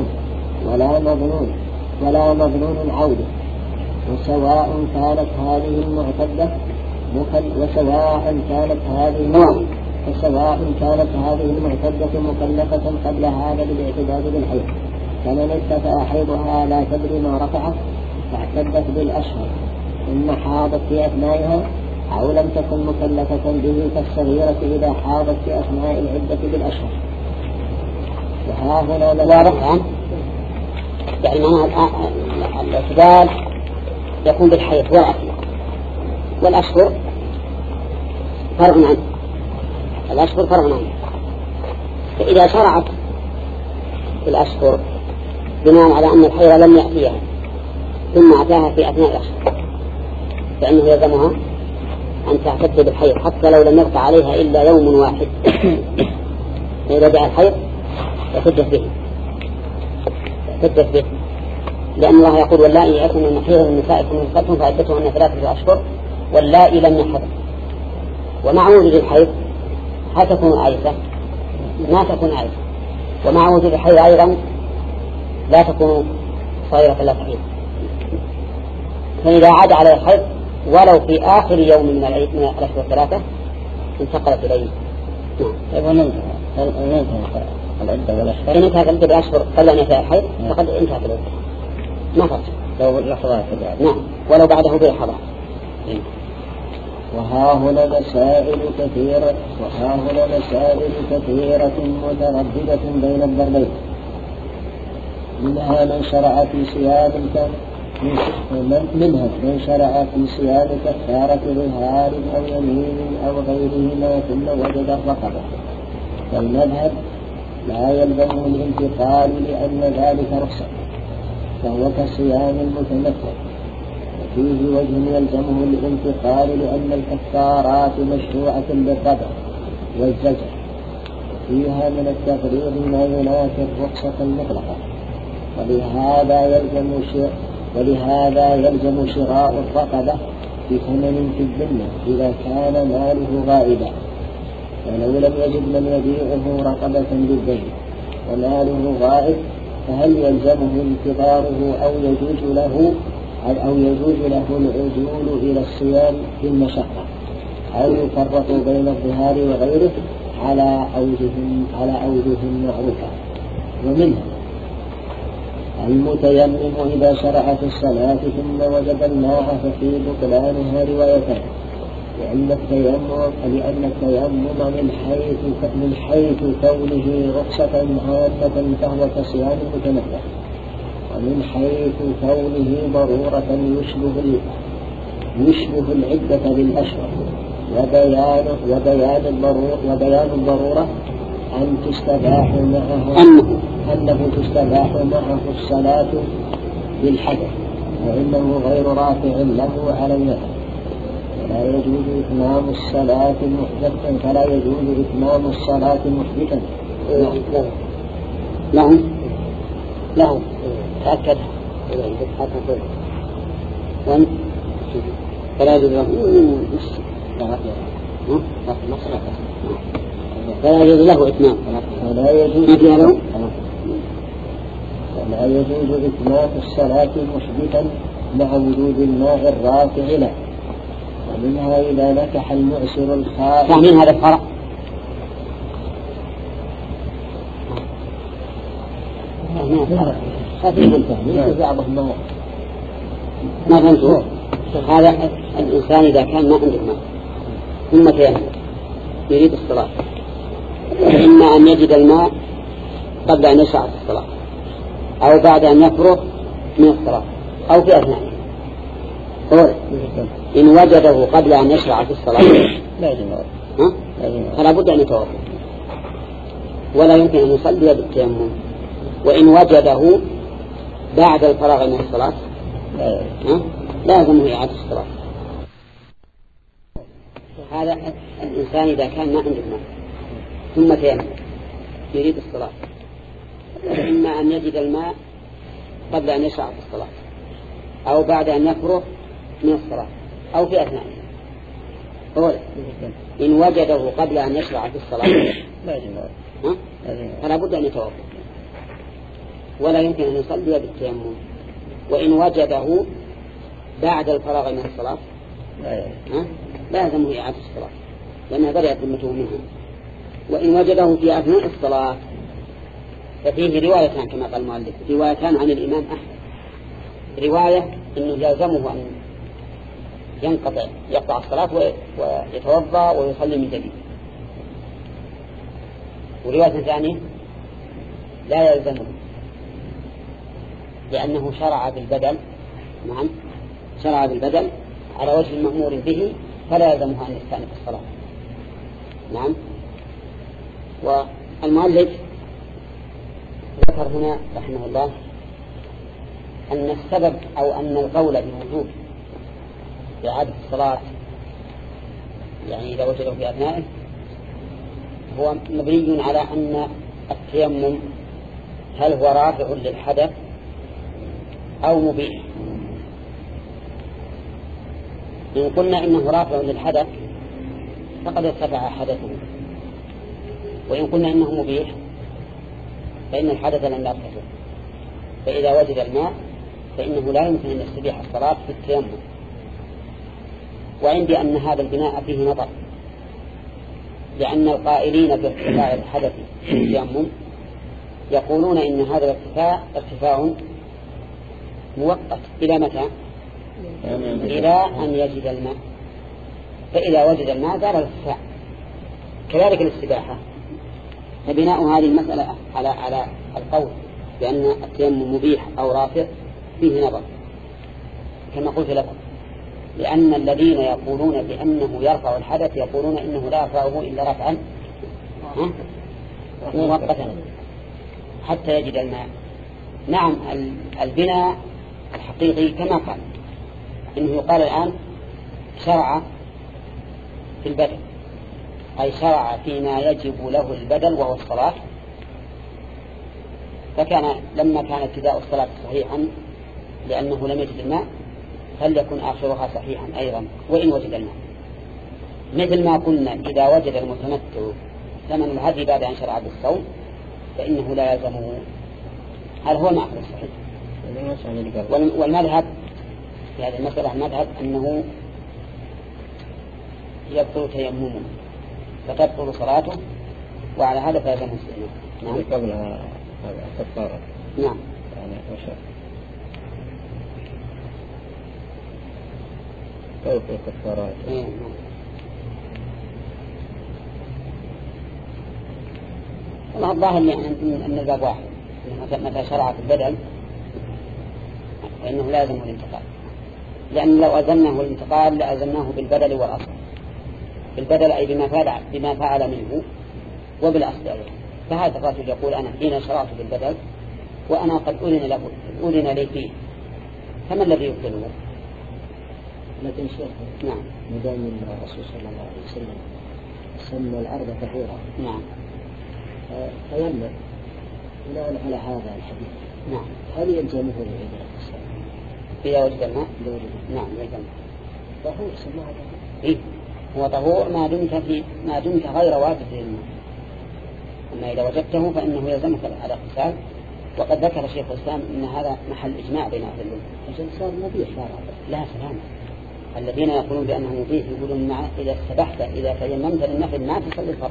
ولا مظنون عودة، وسواء كانت هذه المعتدة مكلفة قبل هذا بالاعتداد بالحيض، فمن اتبع حيضها لا تدري ما رفعه فاعتدت بالأشهر إن حاضت في أثنائها أو لم تكن مكلفة به كالصغيرة إذا حاضت في أثناء العدة بالأشهر. وها هنا واضح يعني معناها الاعتدال يكون بالحيض والأشهر فرع عنه. الأشهر فرع عنه، فإذا شرعت في الأشهر بناء على أن الحيض لم يأتيها ثم أتاها في أثناء الأشهر فإنه يلزمها أن تعتد بالحيض حتى لو لم يبقى عليها إلا يوم واحد. إذا جاء الحيض اعتدت به، لأن الله يقول واللائي يأتون من حيض من نسائكم من نسائكم فعدتهن 3 أشهر واللائي لم يحضن. ومع وجود الحيض هل تكون عائشة؟ ما تكون عائشة. ومع وجود الحيض أيضا لا تكون صغيرة لا تحيض. فإذا عاد على الحيض ولو في آخر يوم من العيد من الأشهر 3 انتقلت إليه. العدة والأشهر إن انتهت العدة بالأشهر قبل أن ينتهي الحيض فقد انتهت العدة ما فرق لو لحظات. نعم ولو بعده بلحظات. وها هنا مسائل كثيرة مترددة بين الضربين، منها من شرع في صيام كفارة ظهار أو يمين أو غيرهما ثم وجد الرقبة، فالمذهب لا يلزمه الانتقال لأن ذلك رخصة فهو كصيام المتمتع، وفيه وجه يلزمه الانتقال لأن الكفارات مشروعة بالربع والزجر، وفيها من التفريغ ما ينافي الرخصة المطلقة، ولهذا يلزم شراء الرقبة بثمن في الذمة إذا كان ماله غائبا، ولو لم يجد من يبيعه رقبة بالدين وماله غائب فهل يلزمه انتظاره أو يجوز له العدول إلى الصيام في المشقة، أو يفرق بين الظهار وغيره على أوجه معروفة. ومنها المتيمم إذا شرع في الصلاة ثم وجد الماء ففي بطلانها روايتان، لأن التيمم من حيث كونه رخصة عامة فهو كصيام المتمتع، ومن حيث كونه ضرورة يشبه العدة بالأشهر، وبيان الضرورة أنه تستباح معه الصلاة بالحدث، وإنه غير رافع له على النفس، فلا يجوز إتمام الصلاة محدثا. له تأكد فلا يجوز له إتمام فلا يجوز إتمام الصلاة محدثا مع وجود الماء الرافع له. ومنها إذا نكح المعسر الخائف. فاهمين هذا الفرق؟ ما فهمتوا؟ هذا الإنسان إذا كان ما عنده ماء ثم تيمم يريد الصلاة، إما أن يجد الماء قبل أن يشرع في الصلاة أو بعد أن يفرغ من الصلاة أو في أثنائه. إن وجده قبل أن يشرع في الصلاة فلا بد أن يتوضأ ولا يمكن أن يصلي بالتيمم. وإن وجده بعد الفراغ من الصلاة لازم إعادة الصلاة. هذا الإنسان إذا كان ما عنده ماء ثم تيمم يريد الصلاة، إما أن يجد الماء قبل أن يشرع في الصلاة أو بعد أن يفرغ من الصلاة أو في أثنائه. إن وجده قبل أن يشرع في الصلاة فلا بد أن يتوضأ ولا يمكن أن يصلي بالتيمم. وإن وجده بعد الفراغ من الصلاة لازم إعادة الصلاة لأنها بدأت ذمته منها. وإن وجده في أثناء الصلاة ففيه روايتان كما قال المؤلف، روايتان عن الإمام أحمد. رواية أنه يلزمه أن يقطع الصلاة ويتوضأ ويصلي من جديد، ورواية ثانية لا يلزمه لأنه شرع بالبدل. نعم، شرع بالبدل على وجه المأمور به فلا يلزمه أن يستأنف الصلاة. نعم. والمؤلف ذكر هنا رحمه الله أن السبب أو أن القول بوجوب إعادة الصلاة يعني إذا وجده في أثنائه هو مبني على أن التيمم هل هو رافع للحدث أو مبيح. إن قلنا إنه رافع للحدث فقد ارتفع حدثه، وإن قلنا إنه مبيح فإن الحدث لم يرتفع. فإذا وجد الماء فإنه لا يمكن أن يستبيح الصلاة في التيمم. وعندي أن هذا البناء فيه نظر، لأن القائلين بارتفاع الحدث في التيمم يقولون إن هذا الارتفاع ارتفاع مؤقت إلى متى؟ إلى أن يجد الماء، فإذا وجد الماء زال الارتفاع. كذلك الاستباحة، فبناء هذه المسألة على القول بأن التيمم مبيح أو رافع فيه نظر كما قلت لكم، لأن الذين يقولون بأنه يرفع الحدث يقولون إنه لا يرفعه إلا رفعا مؤقتا حتى يجد الماء. نعم، البناء الحقيقي كما قال إنه يقال الآن شرع في البدل، أي شرع فيما يجب له البدل وهو الصلاة، فكان لما كان ابتداء الصلاة صحيحا لأنه لم يجد الماء فليكن آخرها صحيحا أيضا وإن وجد الماء. مثل ما قلنا إذا وجد المتمتع ثمن الهدي بعد أن شرع بالصوم فإنه لا يلزمه. هذا هو المعقول الصحيح. والمذهب في هذه المسألة المذهب أنه يبطل تيممه فتبطل صلاته، وعلى هذا فيلزمه الاستئناف. نعم. قبل الكفارة. نعم. يعني وشاء فوق الكفارات. والله الظاهر يعني أن الباب واحد، متى شرع في البدل فإنه لازم الانتقال، لأن لو أزلناه الانتقال لأزلناه بالبدل والأصل. بالبدل أي بما فعل منه، وبالأصل أيضا. فهذا الرجل يقول أنا حين شرعت بالبدل وأنا قد أذن لي فيه، فما الذي يبطله؟ لكن شيخ نعم، مدام الرسول صلى الله عليه وسلم سمى الأرض طهورا. نعم. فيمنع بناء على هذا الحديث. نعم. هل يلزمه العيد الصلاة إذا وجد الماء؟ نعم يلزم. طهور سماه. إيه هو طهور ما دمت غير واجد للماء. أما إذا وجدته فإنه يلزمك على اغتسال. وقد ذكر شيخ الإسلام أن هذا محل إجماع بين أهل العلم. عشان صار مبيح لا سلام. الذين يقولون بأنه مبيح يقولون إذا استبحت إذا تيممت للنفل ما تصلي الفرض،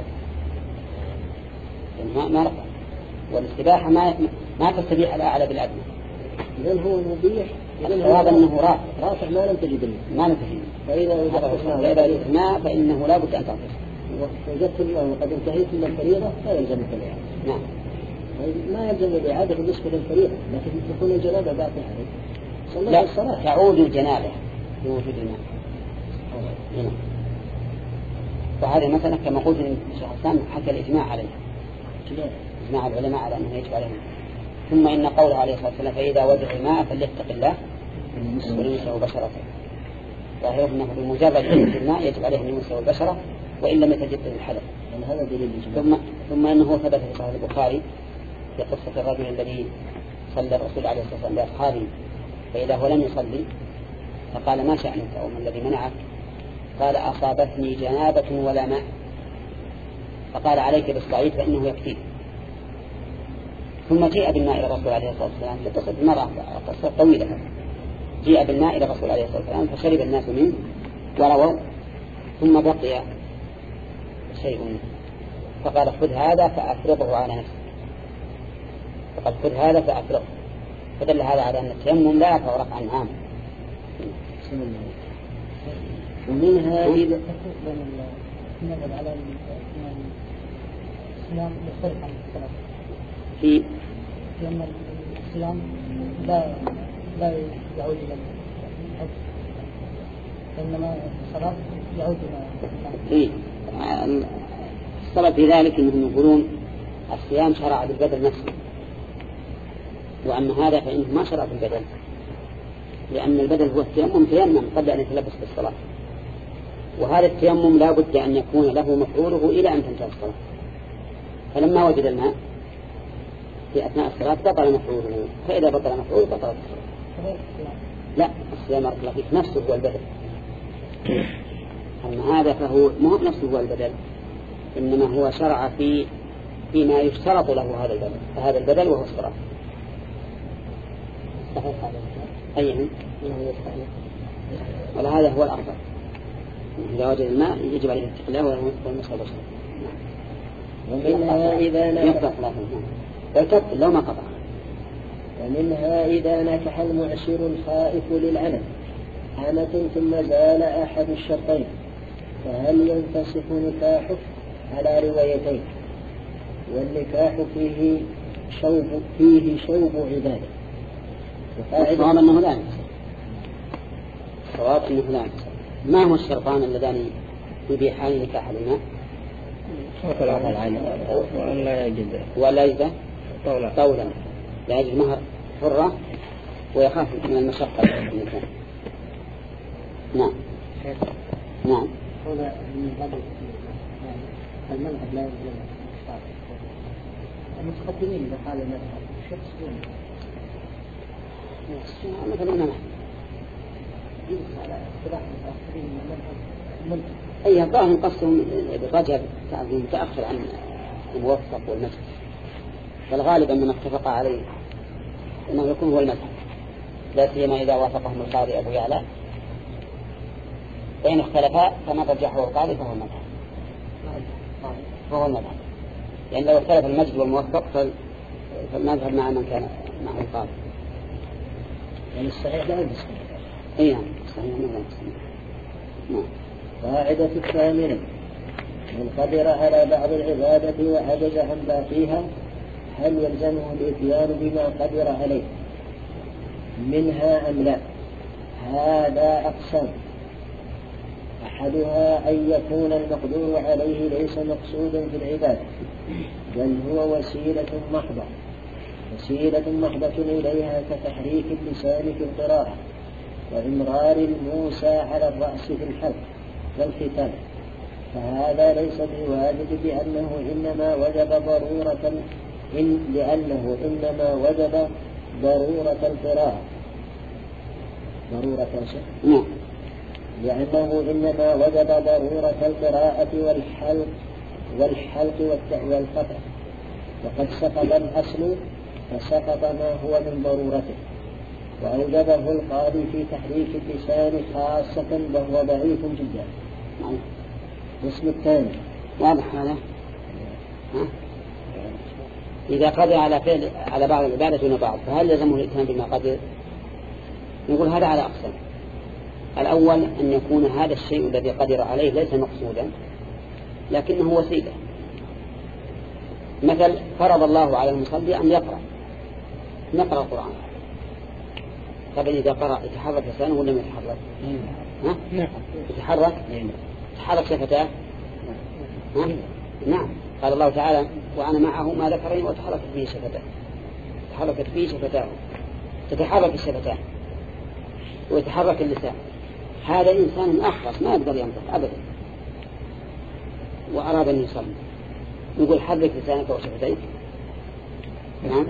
ما رفع. والاستباحة ما تستبيح الأعلى بالأدنى. إذن هو مبيح الصواب أنه رافع ما لم تجد الماء. ما نتجد. فإذا وجدت الماء فإنه لا بد أن تغتسل. وجدت الماء وقد انتهيت من الفريضة لا يلزمك الإعادة. نعم. ما يلزم الإعادة بالنسبة للفريضة، لكن تكون الجنابة باقية عليك. لا، الصلاة تعود الجنابة بوجود الماء. هنا. وهذا مثلا كما قلت الشيخ حسان حكى الإجماع عليه. إجماع العلماء على أنه يجب عليه. ثم إن قوله عليه الصلاة والسلام فإذا وجد الماء فليتق الله وليمسه بشرته. ظاهره أنه بمجرد وجود الماء يجب عليه أن يمسه البشرة وإن لم يتجدد الحدث. هذا دليل الإجماع. ثم أنه ثبت في صحيح البخاري في قصة الرجل الذي صلى الرسول عليه الصلاة والسلام بأصحابه فإذا هو لم يصلي فقال ما شأنك أو ما الذي منعك؟ قال أصابتني جنابة ولا ماء. فقال عليك بالصعيد فإنه يكفيك. ثم جاء بالماء إلى الرسول عليه الصلاة والسلام لقصة المرأة قصة طويلة. جاء بالماء إلى الرسول عليه الصلاة والسلام فشرب الناس منه ورووا ثم بقي شيء فقال خذ هذا فأفرغه على نفسك. فقال خذ هذا فأفرغه. فدل هذا على أن التيمم لا يرفع رفعا عاما. ومنها إذا نزل على الصيام يختلف عن الصلاة في لأن الصيام لا يعود إلى الحج إنما الصلاة يعود إلى السبب في ذلك أنهم يقولون الصيام شرع بالبدل نفسه وأما هذا فإنه ما شرع بالبدل لأن البدل هو التيمم تيمم قبل أن يتلبس بالصلاة وهذا التيمم لا بد أن يكون له مفعوله إلى أن تنتهي الصلاة فلما وجد الماء في أثناء الصلاة بطل مفعوله فإذا بطل مفعوله بطل الصلاة. لا الصيام أطلق فيه نفسه هو البدل أما هذا فهو ما هو نفسه هو البدل إنما هو شرع فيما يشترط له هذا البدل فهذا البدل وهو الصلاة. أيها ولا هذا هو الأفضل إذا وجد الماء يجب عليه الاستقلال والمسح والبشر. ومنها إذا نكح لو ما قطع. ومنها إذا نكح المعسر الخائف للعنف أمة ثم زال أحد الشرطين فهل ينفسخ نكاحه؟ على روايتين والنكاح فيه شوب عبادة. الصواب أنه لا ينفسخ. الصواب أنه لا ينفسخ. ما هو الشرطان اللذان يبيحان نكاح الماء؟ ولا يجد طولا لا يجد مهر حرة ويخاف من المشقة المكان. نعم نعم المذهب لا يجوز المتقدمين إذا قال المذهب شخص مثلا أنا على اصطلاح المتأخرين من المذهب أي الظاهر قصدهم برجب متأخر عن الموفق والمذهب فالغالب أن ما اتفق عليه أنه يكون هو المذهب لا سيما إذا وافقهم القاضي أبو يعلى فإن اختلفا فما رجحه القاضي فهو المذهب يعني لو اختلف المجد والموفق فالمذهب مع من كان مع القاضي يعني الصحيح لا يجوز. أي نعم صحيح نعم. قاعدة الثامنة من قدر على بعض العبادة وعجز عن باقيها هل يلزمه الإتيان بما قدر عليه منها أم لا؟ هذا أقسام أحدها أن يكون المقدور عليه ليس مقصودا في العبادة بل هو وسيلة محضة إليها كتحريك اللسان في القراءة وإمرار الموسى على الرأس في الحلق والختان فهذا ليس بواجب لأنه إنما وجب ضرورة ضرورة القراءة لأنه إنما وجب ضرورة القراءة والحلق والقطع وقد سقط الأصل فسقط ما هو من ضرورته وأوجبه القاضي في تحريك اللسان خاصة وهو ضعيف جدا. الاسم الثاني واضح هذا إذا قدر على فعل على بعض العبادة دون بعض فهل يلزمه الإتيان بما قدر؟ نقول هذا على أقسام. الأول أن يكون هذا الشيء الذي قدر عليه ليس مقصودا لكنه وسيلة. مثل فرض الله على المصلي أن يقرأ القرآن، طبعا إذا قرأ يتحرك لسانه ولا ما يتحرك؟ يتحرك شفتاه. نعم، قال الله تعالى وأنا معه ما ذكرني وتحركت به شفتاه، تحركت به شفتاه، تتحرك الشفتان ويتحرك اللسان. هذا إنسان أخرس ما يقدر ينطق أبدا وأراد أن يصلي، نقول حرك لسانك وشفتيك؟ نعم،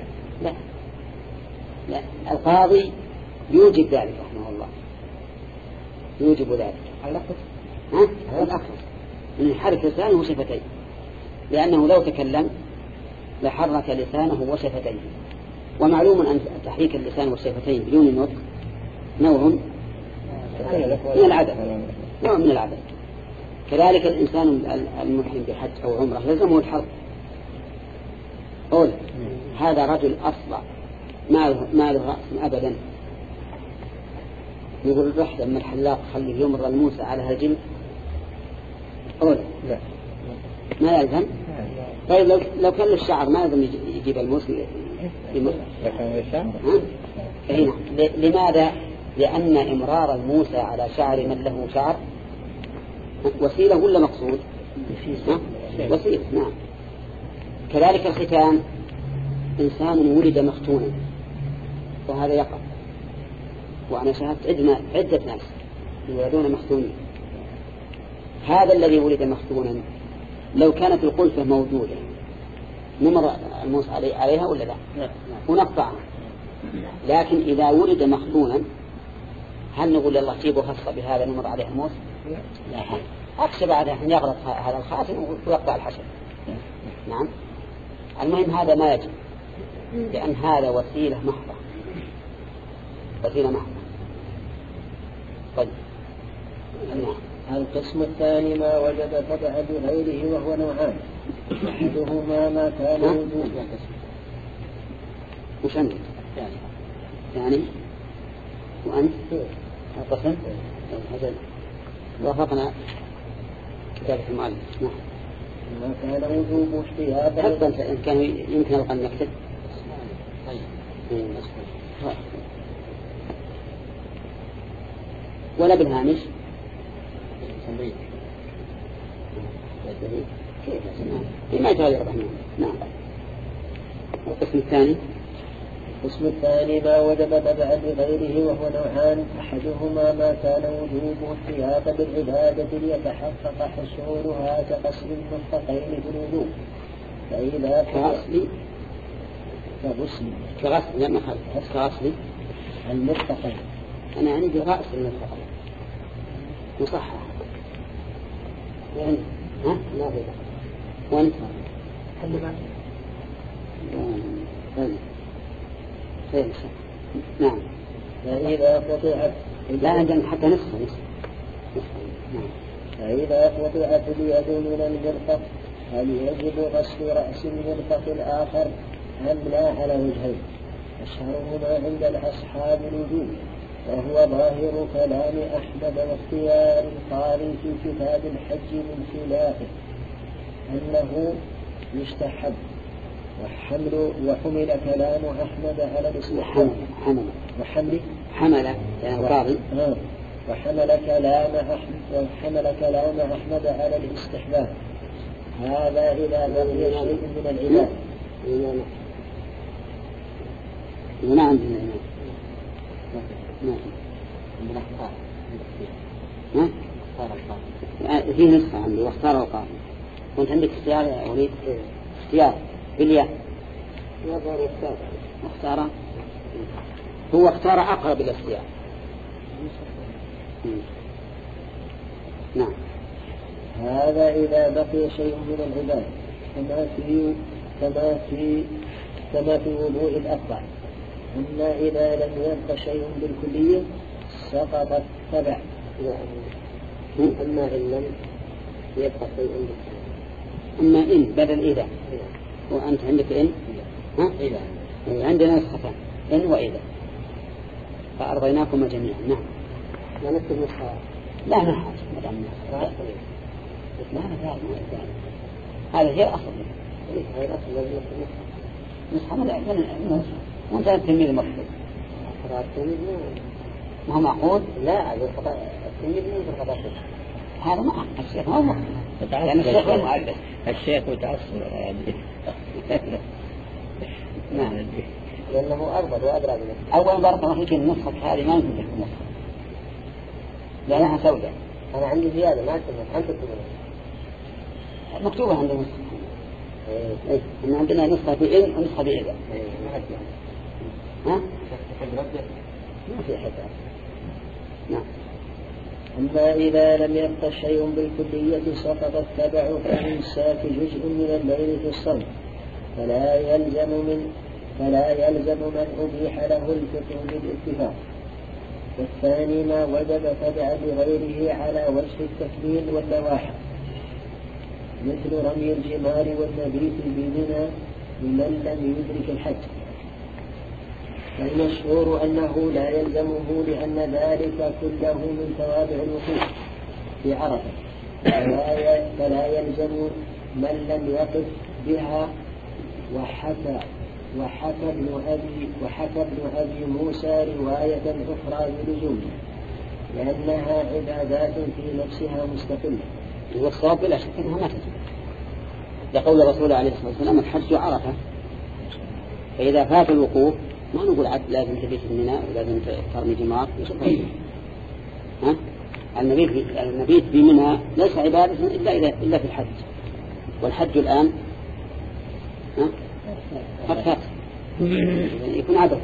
لا القاضي يوجب ذلك رحمه الله، يوجب ذلك الأخرس من يحرك لسانه وشفتيه، لأنه لو تكلم لحرك لسانه وشفتيه. ومعلوم أن تحريك اللسان والشفتين بدون النطق نوع من العبث. كذلك الإنسان المحرم بحج أو عمره لزمه الحرب. هذا رجل أصلع ما له رأس أبدا، يقول الرح لما الحلاق خليه يمر الموسى على هالجلد لا ما يلزم. طيب لو كان الشعر ما لازم يجيب الموسى لماذا؟ لأن إمرار الموسى على شعر من له شعر وسيلة ولا مقصود؟ وسيلة. نعم. كذلك الختان، إنسان ولد مختونا وهذا يقع، وأنا شاهدت عدة ناس يولدون مختونين. هذا الذي ولد مختونا لو كانت القلفة موجودة نمر الموس عليها ولا لا؟ ونقطعها. لكن إذا ولد مختونا هل نقول الله جيبوا خاصة بهذا نمر عليه الموس؟ لا، أكسب بعدها أن يغلط هذا الخاتم ويقطع الحشر. نعم. المهم هذا ما يجب، لأن هذا وسيلة محضة. طيب. القسم الثاني ما وجد تبع بغيره وهو نوعان، أحدهما ما كان وجودا. وش عندك؟ يعني وأنت القسم وافقنا كتابة المؤلف. نعم. ما كان وجوب اشتهاد حتى إن كان يمكن أن نكتب. ولا بالهامش كيف ما يتغير رحمه. نعم. القسم الثاني ما وجب تبعا لغيره وهو نوعان، أحدهما ما كان وجوبه احتياطا بالعبادة ليتحقق حصولها كقصر المرفقين في الوضوء، فإذا كغسل لما كغسل المرفقين. أنا عندي رأس المرفقين مصحح. لا غير. وانت نعم. فإذا قطعت لا عندنا حتى نصف. نعم. فإذا قطعت اليد من المرفق هل يجب غسل رأس المرفق الآخر أم لا؟ على وجهين، أشهرهما عند الأصحاب الوجوب، وهو ظاهر كلام أحمد واختيار القاري في كتاب الحج من خلافه أنه يستحب، وحمل كلام أحمد على الاستحباب. وحمل كلام أحمد على الاستحباب. هذا إذا بقي شيء من العباد. ما عندنا فيه نسخة عندي واختار القاضي. وانت عندك اختيار يا وليد؟ اختيار بالياء. هو اختار أقرب الاختيار. نعم. هذا إذا بقي شيء من العباد كما في وضوء الأفضل. أما إذا لم يبق شيء بالكلية سقط التبع. أما إن لم يبقى شيء بالكلية. أما إن بدل إذا. وأنت عندك إن؟ إذا. عندنا نسختان إن وإذا. فأرضيناكم جميعا. نعم. لا نكتب نسخة. لا ما حاجة. هذا هي الأصل. هذا الأصل لازم نكتب نسخة. وانت التلميذ المرفوض. التلميذ ما هو معقول؟ لا التلميذ مو بالخطأ. هذا ما الشيخ ما هو يعني الشيخ هو المؤلف. الشيخ متعصب نعم. لأنه أفضل وأدرى بنفسه. أول مرة فيك النسخة هذه ما يمكن تكون نسخة لأنها سوداء. أنا عندي زيادة ما أكتبها. أنت تكتبها. مكتوبة عندنا نسخة. إيه. إن عندنا نسخة بإن ونسخة بإذا. ما أكتبها. ها؟ ما في حد. نعم. أما إذا لم يبق شيء بالكلية سقط التبع كإمساك جزء من الليل في الصوم فلا يلزم من أبيح له الفطر بالاتفاق. والثاني ما وجب تبع بغيره على وجه التكميل واللواحة مثل رمي الجمار والمبيت بمنى لمن لم يدرك الحج. فالمشهور أنه لا يلزمه لأن ذلك كله من توابع الوقوف في عرفة فلا يلزم من لم يقف بها. وحكى ابن أبي موسى رواية أخرى بلزومه لأنها عبادات في نفسها مستقلة. والصواب بلا شك أنها ما تجب لقول الرسول عليه الصلاة والسلام الحج عرفة. فإذا فات الوقوف ما نقول عاد لازم تبيت الميناء ولازم ترمي جمار. ها؟ المبيت بمنى ليس عبادة إلا في الحج. والحج الآن قد فات يكون عادة.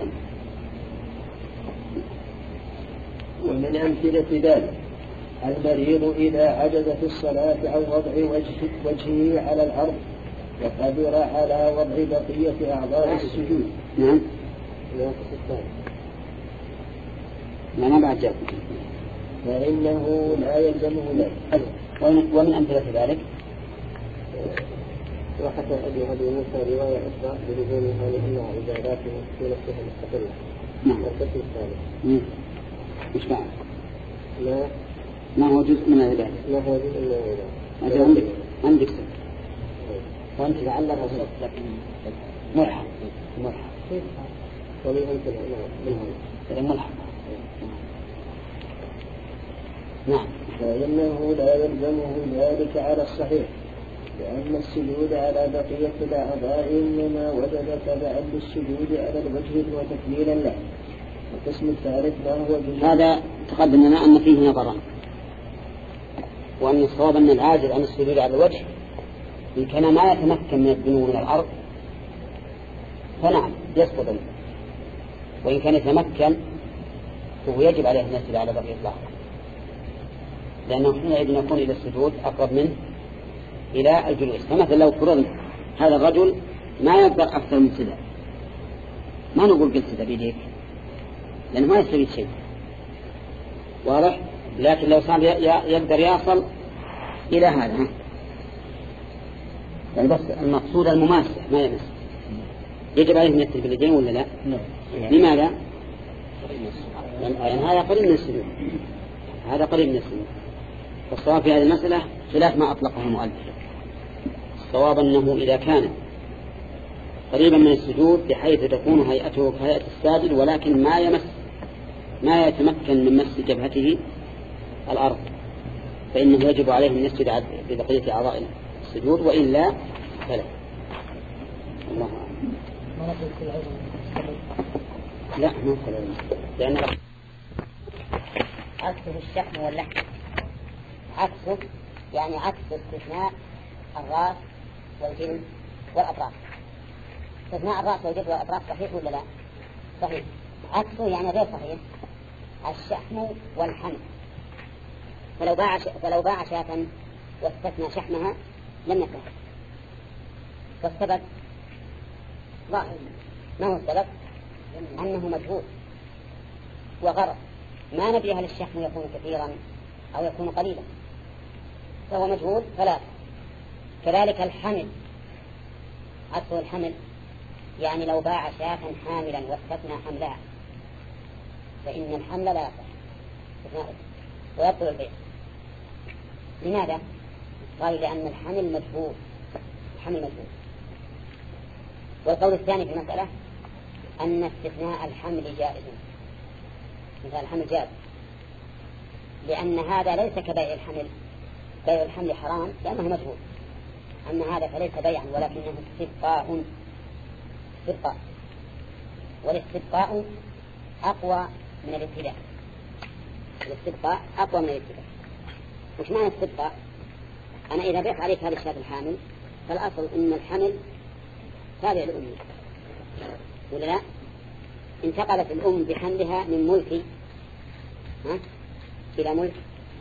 ومن أمثلة ذلك المريض إذا عجز في الصلاة عن وضع وجهه على الأرض وقدر على وضع بقية أعضاء السجود. نعم. ما بعد جاء فإنه لا يلزمه ذلك. ومن أمثلة ذلك وحتى أبي موسى رواية أخرى بلزومها لأنها عبادات في نفسها مستقلة. نعم. والقسم الثالث مش بعد ما هو جزء من العبادة. ما هو جزء من العبادة. عندك سبب وأنت لعلك وصلت لكن ملحق ومن أمثلة ملحق. نعم. فإنه لا يلزمه ذلك على الصحيح لأن السجود على بقية الأعضاء إنما وجب تبعا للسجود على الوجه وتكميلا له. القسم الثالث ما هو جزء. هذا تقدم لنا أن فيه نظرا وأن الصواب أن العاجز عن السجود على الوجه إن كان ما يتمكن من الدنو من الأرض فنعم يسقط، وإن كان يتمكن فهو يجب عليه أن يسجد على بقية الأرض لأنه حينئذ يكون إلى السجود أقرب منه إلى الجلوس. فمثلا لو فرض هذا الرجل ما يقدر أكثر من سدى ما نقول قل سدى بيديك لأنه ما يستفيد شيء واضح، لكن لو صار يقدر يصل إلى هذا يعني بس المقصود المماسة ما يمس يجب عليه أن يكتب باليدين ولا لا؟ لماذا؟ لأن هذا قريب من السجود. والصواب في هذه المسألة خلاف ما أطلقه المؤلف. الصواب أنه إذا كان قريبا من السجود بحيث تكون هيئته كهيئة الساجد ولكن ما يتمكن من مس جبهته الأرض فإنه يجب عليه أن يسجد ببقية أعضاء السجود وإلا فلا. الله لا ما لأن عكسه الشحم واللحم. عكسه يعني عكس استثناء الرأس والجلد والأطراف. استثناء الرأس والجلد والأطراف صحيح ولا لا؟ صحيح. عكسه يعني غير صحيح الشحم والحم. فلو باع شاة واستثنى شحمها لم يصح. والسبب ظاهر. ما هو السبب؟ أنه مجهول وغرض ما ندري هل الشحم يكون كثيرا أو يكون قليلا فهو مجهول فلا. كذلك الحمل عكسه الحمل يعني لو باع شاة حاملا واستثنى حملها فإن الحمل لا يصح ويبطل البيع. لماذا؟ قال لأن الحمل مجهول. والقول الثاني في المسألة أن استثناء الحمل جائز، مثل الحمل جائز، لأن هذا ليس كبيع الحمل. بيع الحمل حرام لأنه مجهول، أما هذا فليس بيعا ولكنه استبقاء. والاستبقاء أقوى من الابتداء. وش معنى الاستبقاء؟ أنا إذا بيت عليك هذه الشاة الحامل فالأصل إن الحمل تابع لأمي، ولا لا؟ انتقلت الأم بحملها من ملك إلى ملك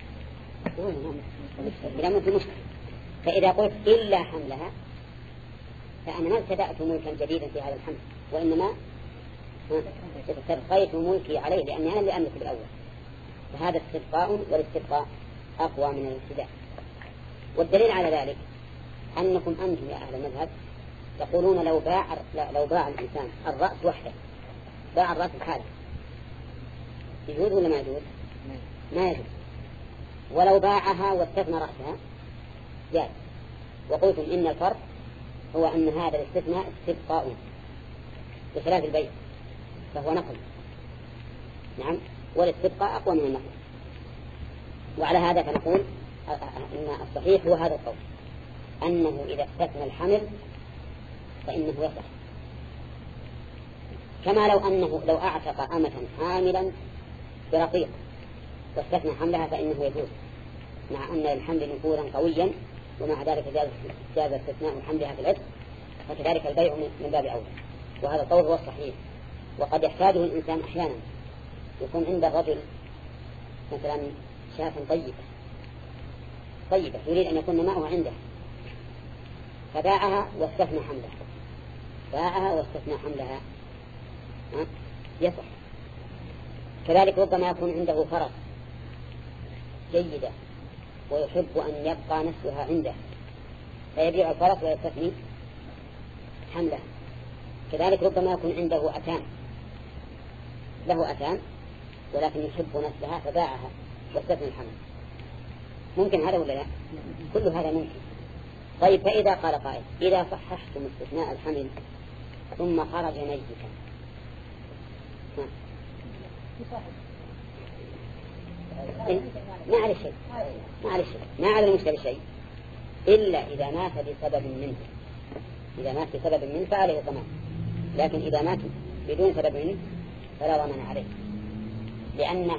المشتري. فإذا قلت إلا حملها فأنا ما ابتدأت ملكا جديدا في هذا الحمل، وإنما استبقيت ملكي عليه لأني أنا اللي أملك بالأول. فهذا استبقاء، والاستبقاء أقوى من الابتداء. والدليل على ذلك أنكم أنتم يا أهل المذهب يقولون لو باع الإنسان الرأس وحده، باع الرأس الحالة، يجوز ولا ما يجوز؟ ما يجوز. ولو باعها واستثنى رأسها جاز. وقلتم إن الفرق هو أن هذا الاستثناء استبقاء بخلاف البيع فهو نقل. نعم، والاستبقاء أقوى من النقل. وعلى هذا فنقول أن الصحيح هو هذا القول، أنه إذا استثنى الحمل فإنه يصح. كما لو أعتق أمة حاملا برقيق واستثنى حملها فإنه يجوز، مع أن الحمل نفورا قويا، ومع ذلك جاز استثناء حملها في العتق، فكذلك البيع من باب أولى. وهذا القول هو الصحيح. وقد يحتاجه الإنسان أحيانا، يكون عند الرجل مثلا شاة طيبة يريد أن يكون ماؤها عنده، فباعها واستثنى حملها، يصح. كذلك ربما يكون عنده فرس جيدة ويحب أن يبقى نفسها عنده فيبيع الفرس ويستثني حملها. كذلك ربما يكون عنده له أتان ولكن يحب نفسها فباعها واستثنى الحمل. ممكن هذا ولا لا؟ كل هذا ممكن. طيب، فإذا قال قائل إذا صححتم استثناء الحمل ثم خرج ميتا ما على المشتري شيء إلا إذا مات بسبب منه. إذا مات بسبب منه فعليه الضمان، لكن إذا مات بدون سبب منه فلا ضمان عليه، لأن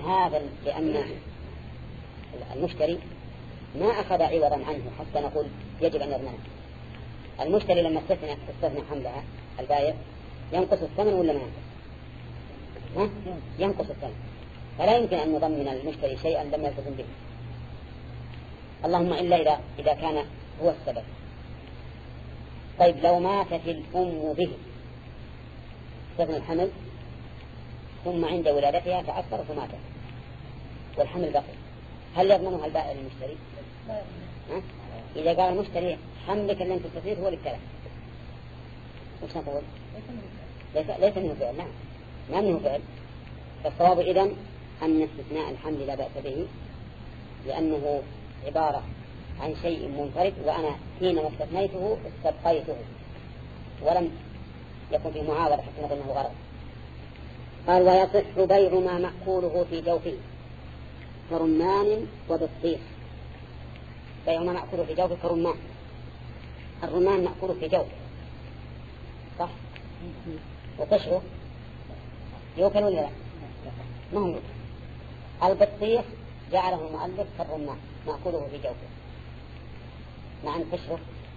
المشتري ما أخذ عوضا عنه حتى نقول يجب أن يضمنه. المشتري لما استثنى حملها البائع ينقص الثمن ولا ما ينقص؟ ينقص الثمن، فلا يمكن أن نضمن المشتري شيئا لم يلتزم به، اللهم إلا إذا كان هو السبب. طيب، لو ماتت الأم به استثنى الحمل ثم عند ولادتها تعثرت وماتت والحمل بقي، هل يضمنها البائع للمشتري؟ إذا قال المشتري حملك اللي أنت تستفيد هو للثلاث، وش نقول؟ ليس منه فعل. نعم، ما منه فعل. فالصواب إذن أن استثناء الحمل لا بأس به، لأنه عبارة عن شيء منفرد، وأنا حينما استثنيته استبقيته ولم يكن في معاوضة حتى نقول أنه غرض. قال ويصح بيع ما مأكوله في جوفه كرمان وبطيخ. بيع ما مأكوله في جوفه كرمان. الرمان مأكوله في جوفه صح، وقشره يوكل ولا لا؟ ما هو يوكل. البطيخ جعله المؤلف كالرمان مأكوله في جوفه، مع أن قشره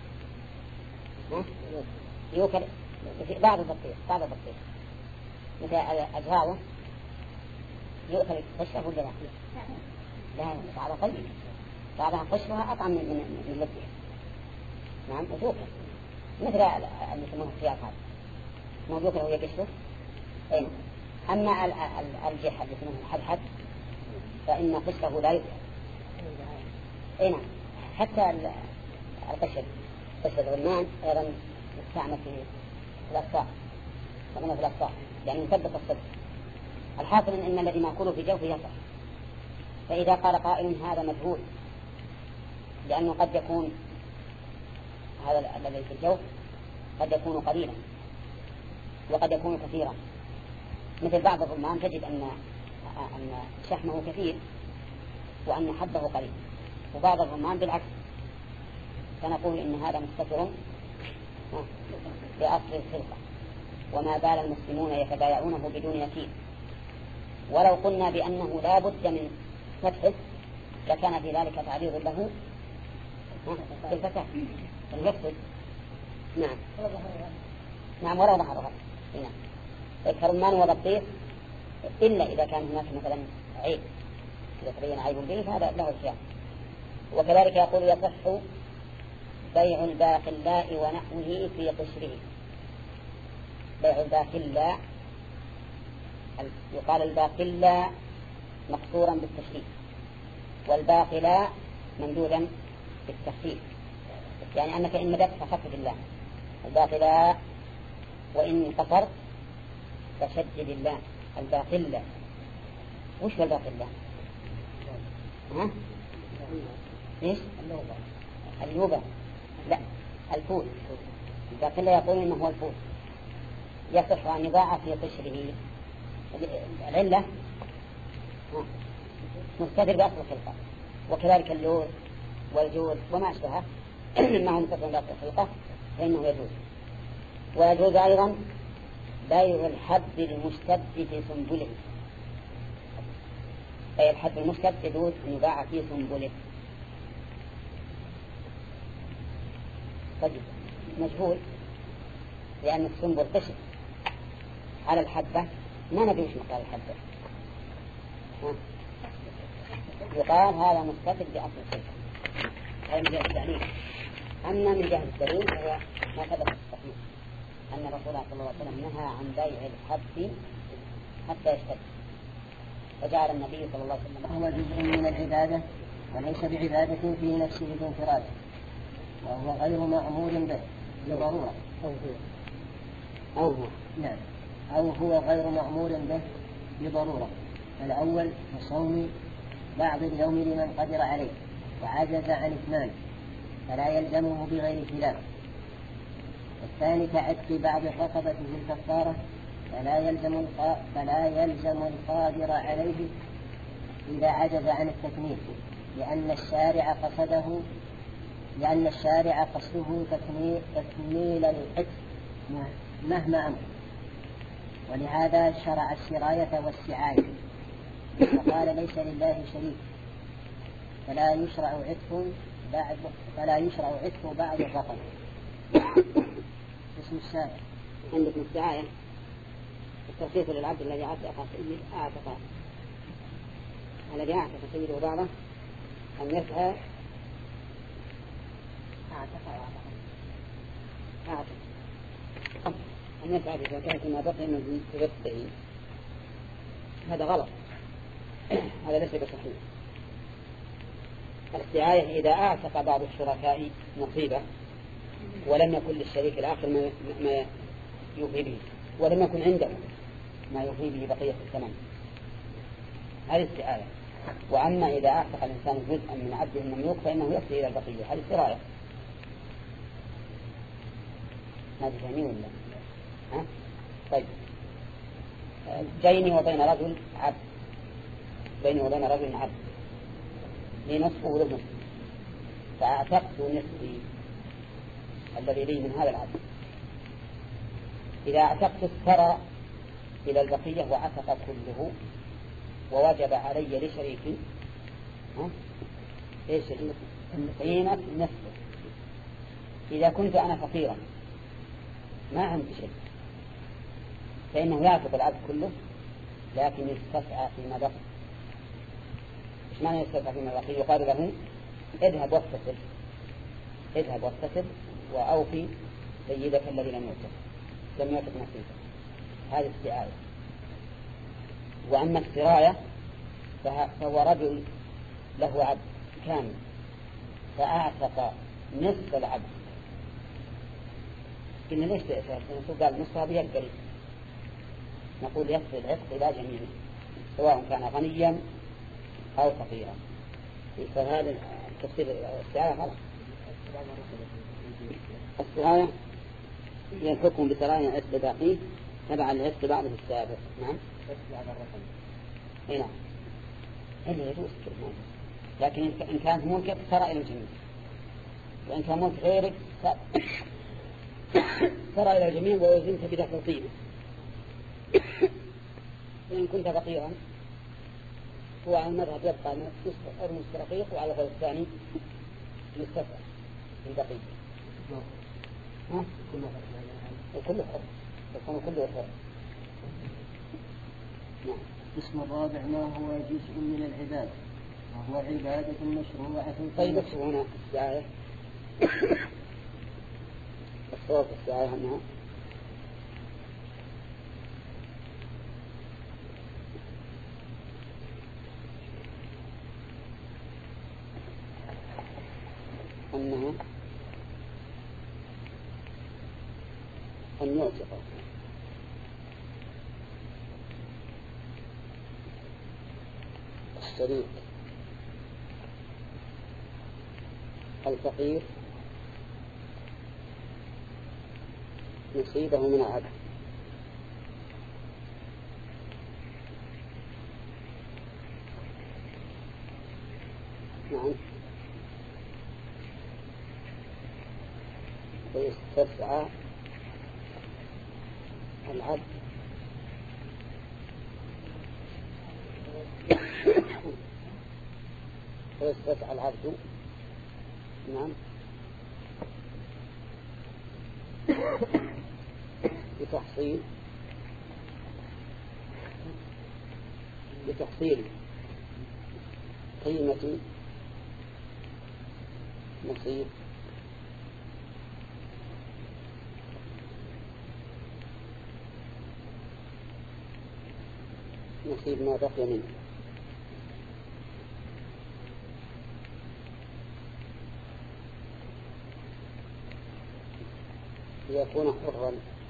يوكل في بعض البطيخ مثل أجهاوه يؤكل قشره ولا لا؟ لا، بعضها طيب، بعضها قشرها أطعم من البطيخ. نعم، وتوكل مثل اللي يسموه الخيار هذا ما يوكل وهي قشره. أين؟ أما الجحة اللي يسموه الحبحب فإن قشره لا يؤكل. أين؟ حتى قشر الرمان أيضا يستعمل في الأصفاء، يعني مثبت الصدر الحاصل إن الذي مأكوله في جوفه يصح. فإذا قال قائل هذا مجهول، لأنه قد يكون هذا الذي في الجوف قد يكون قليلا وقد يكون كثيرا، مثل بعض الرمان تجد أن شحمه كثير وأن حبه قليل، وبعض الرمان بالعكس، فنقول إن هذا مستتر بأصل الخلقة. وما بال المسلمون يتبايعونه بدون نكير. ولو قلنا بأنه لا بد من فتحه لكان في ذلك تعريض له في الفساد المفسد. نعم نعم ولا ظهرها. نعم كرمان وبطيخ إلا إذا كان هناك مثلا عيب، إذا تبين عيب به فهذا له الخيار. وكذلك يقول يصح بيع الباقلاء ونحوه في قشره. بيع الباقلاء يقال الباقلاء مقصورا بالتشريف، والباقلاء ممدودا بالتخفيف، يعني أنك إن مدت فخفف الله. الباقلاء وإن قصرت فشدد الله. الباقلاء وش هو الباقلاء؟ ها؟ إيش؟ اللوبة. لا الفول. الباقلاء يقول إنه هو الفول. يصح أن يباع في قشره. العلة مستتر بأصل الخلقة، وكذلك اللوز والجوز وما أشبهه مما هو مستتر بأصل الخلقة فإنه يجوز. ويجوز أيضا بيع الحب المشتد في سنبله. بيع الحب المشتد يجوز أن يباع في سنبله. طيب مجهول لأن السنبل قشر على الحبة، ما ندري وش مقدار الحبة. يقال هذا مستتر بأصل الخلقة. هذا من جهة التعليم. أما من جهة الدليل هو ما ثبت في الصحيح أن رسول الله صلى الله عليه وسلم نهى عن بيع الحب حتى يشتد، فجعل النبي صلى الله عليه وسلم هو جزء من العبادة وليس بعبادة في نفسه بانفراده، وهو غير مأمور به بضرورة. نعم أو هو غير مأمور به بضرورة. الأول كصوم بعض اليوم لمن قدر عليه وعجز عن إتمامه فلا يلزمه بغير خلاف. الثاني كعتق بعض الرقبة في الكفارة فلا يلزم القادر عليه إذا عجز عن التكميل، لأن الشارع قصده تكميل العتق مهما أمر، ولهذا شرع السراية والسعاية وقال ليس لله شريك فلا يشرع عتق بعد الرقم. اسم الشارع عندكم السعاية التخصيص للعبد الذي أعتق سيده بعضه أن يفعل أن يفعل بزكاة ما بقي من رزقه. هذا غلط، هذا ليس بصحيح. السعاية إذا أعتق بعض الشركاء نصيبه ولم يكن للشريك الآخر ما يوفي به، ولم يكن عنده ما يوفي به بقية الثمن، هذه السعاية. وأما إذا أعتق الإنسان جزءا من عبده المملوك فإنه يكفي إلى البقية، هذه السراية. ما تفهمين ولا؟ ها؟ طيب بيني وبين رجل عبد، بيني وبين رجل عبد لي نصفه وله نصف، فأعتقت نصفي الذي لي من هذا العبد. إذا اعتقت الثرى إلى البقية وعتق كله ووجب علي لشريكي ايش قيمة نصفه. إذا كنت أنا فقيرا ما عندي شيء فإنه يعتق العبد كله لكن يستسعى فيما بقي. إيش معنى يستسعى فيما بقي؟ يقال له اذهب واغتسل وأوفي سيدك الذي لم يعتق نصيبه. هذه السعاية. وأما السراية فهو رجل له عبد كامل فأعتق نصف العبد. قلنا ليش تأثير؟ قال نصف هذه القريب نقول يكفي العتق إلى جميعه سواء كان غنيا أو فقيرا. فهذا تفسير السعاية غلط. السعاية هي الحكم بسرايا العتق باقيه تبع العتق بعده السابق. نعم. نعم. إلا يجوز لكن إن كانت ملكك ترى إلى الجميع، وإن كان ملك غيرك ترى إلى الجميع ووزنت بدفع طيبه. وإن كنت فقيرا هو على المذهب يبقى نصف رقيق وعلى القول الثاني يستفع الدقيق. وكله حر يكون كله حر. نعم. القسم الرابع ما هو جزء من العبادة وهو عبادة مشروعة. طيب اكتب هنا السعاية. الصوت السعاية هنا أنها أن يعتق الشريك الفقير نصيبه من العبد. نعم. ويستسعى العبد ويستسعى العبد. نعم. بتحصيل قيمة نصيب ما بقي منه. ليكون حرا.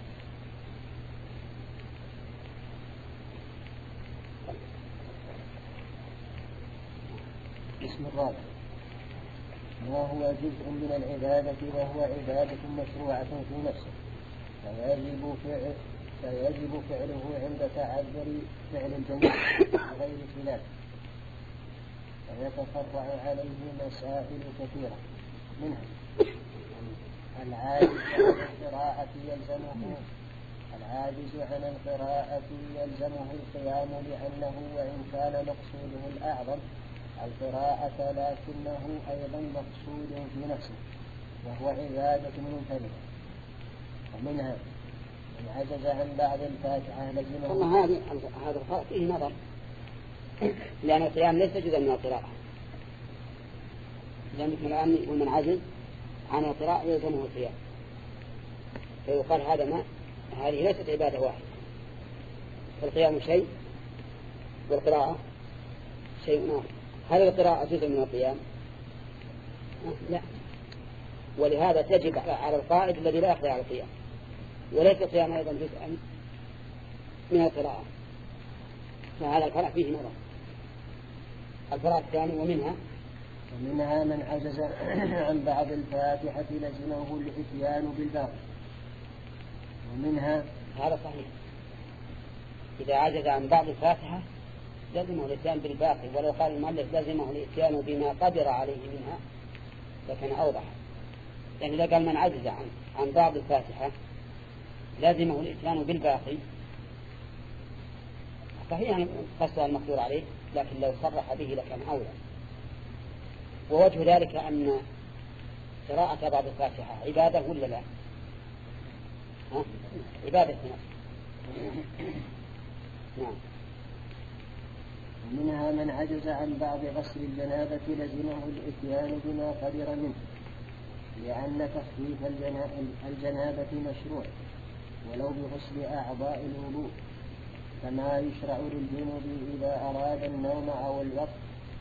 القسم الرابع ما هو جزء من العبادة وهو عبادة مشروعة في نفسه فيجب فعله عند تعذر فعل الجميع غير خلاف، فيتفرع عليه مسائل كثيرة منها العاجز عن القراءة يلزمه القيام لأنه وإن كان مقصوده الأعظم القراءة لكنه أيضا مقصود في نفسه وهو عبادة منفردة. ومنها من عجز عن بعض الفاتحة لزمه. والله هذا الفرق فيه نظر، لأن القيام ليس جزءا من القراءة، لأن الآن يقول من عجز عن القراءة يلزمه القيام، فيقال هذه ليست عبادة واحدة، فالقيام شيء والقراءة شيء آخر. هل القراءة جزء من القيام؟ لا، ولهذا تجب على القائد الذي لا يقضي على القيام، وليس القيام أيضا جزءا من القراءة، فهذا الفرق فيه نظر. الفرق الثاني ومنها من عجز عن بعض الفاتحة لزمه الإتيان بالباقي. ومنها هذا صحيح، إذا عجز عن بعض الفاتحة لزمه الإتيان بالباقي، ولو قال المؤلف لزمه الإتيان بما قدر عليه منها لكان أوضح. يعني إذا قال من عجز عن بعض الفاتحة لازمه الإتيان بالباقي فهي قصة المقدور عليه، لكن لو صرح به لكان أولى. ووجه ذلك أن قراءة بعض الفاتحة عبادة ولا لا؟ عبادة نعم. ومنها من عجز عن بعض غسل الجنابة لزمه الإتيان بما قدر منه، لأن تخفيف الجنابة مشروع ولو بغسل أعضاء الوضوء، كما يشرع للجنوب إذا أراد النوم أو الوقت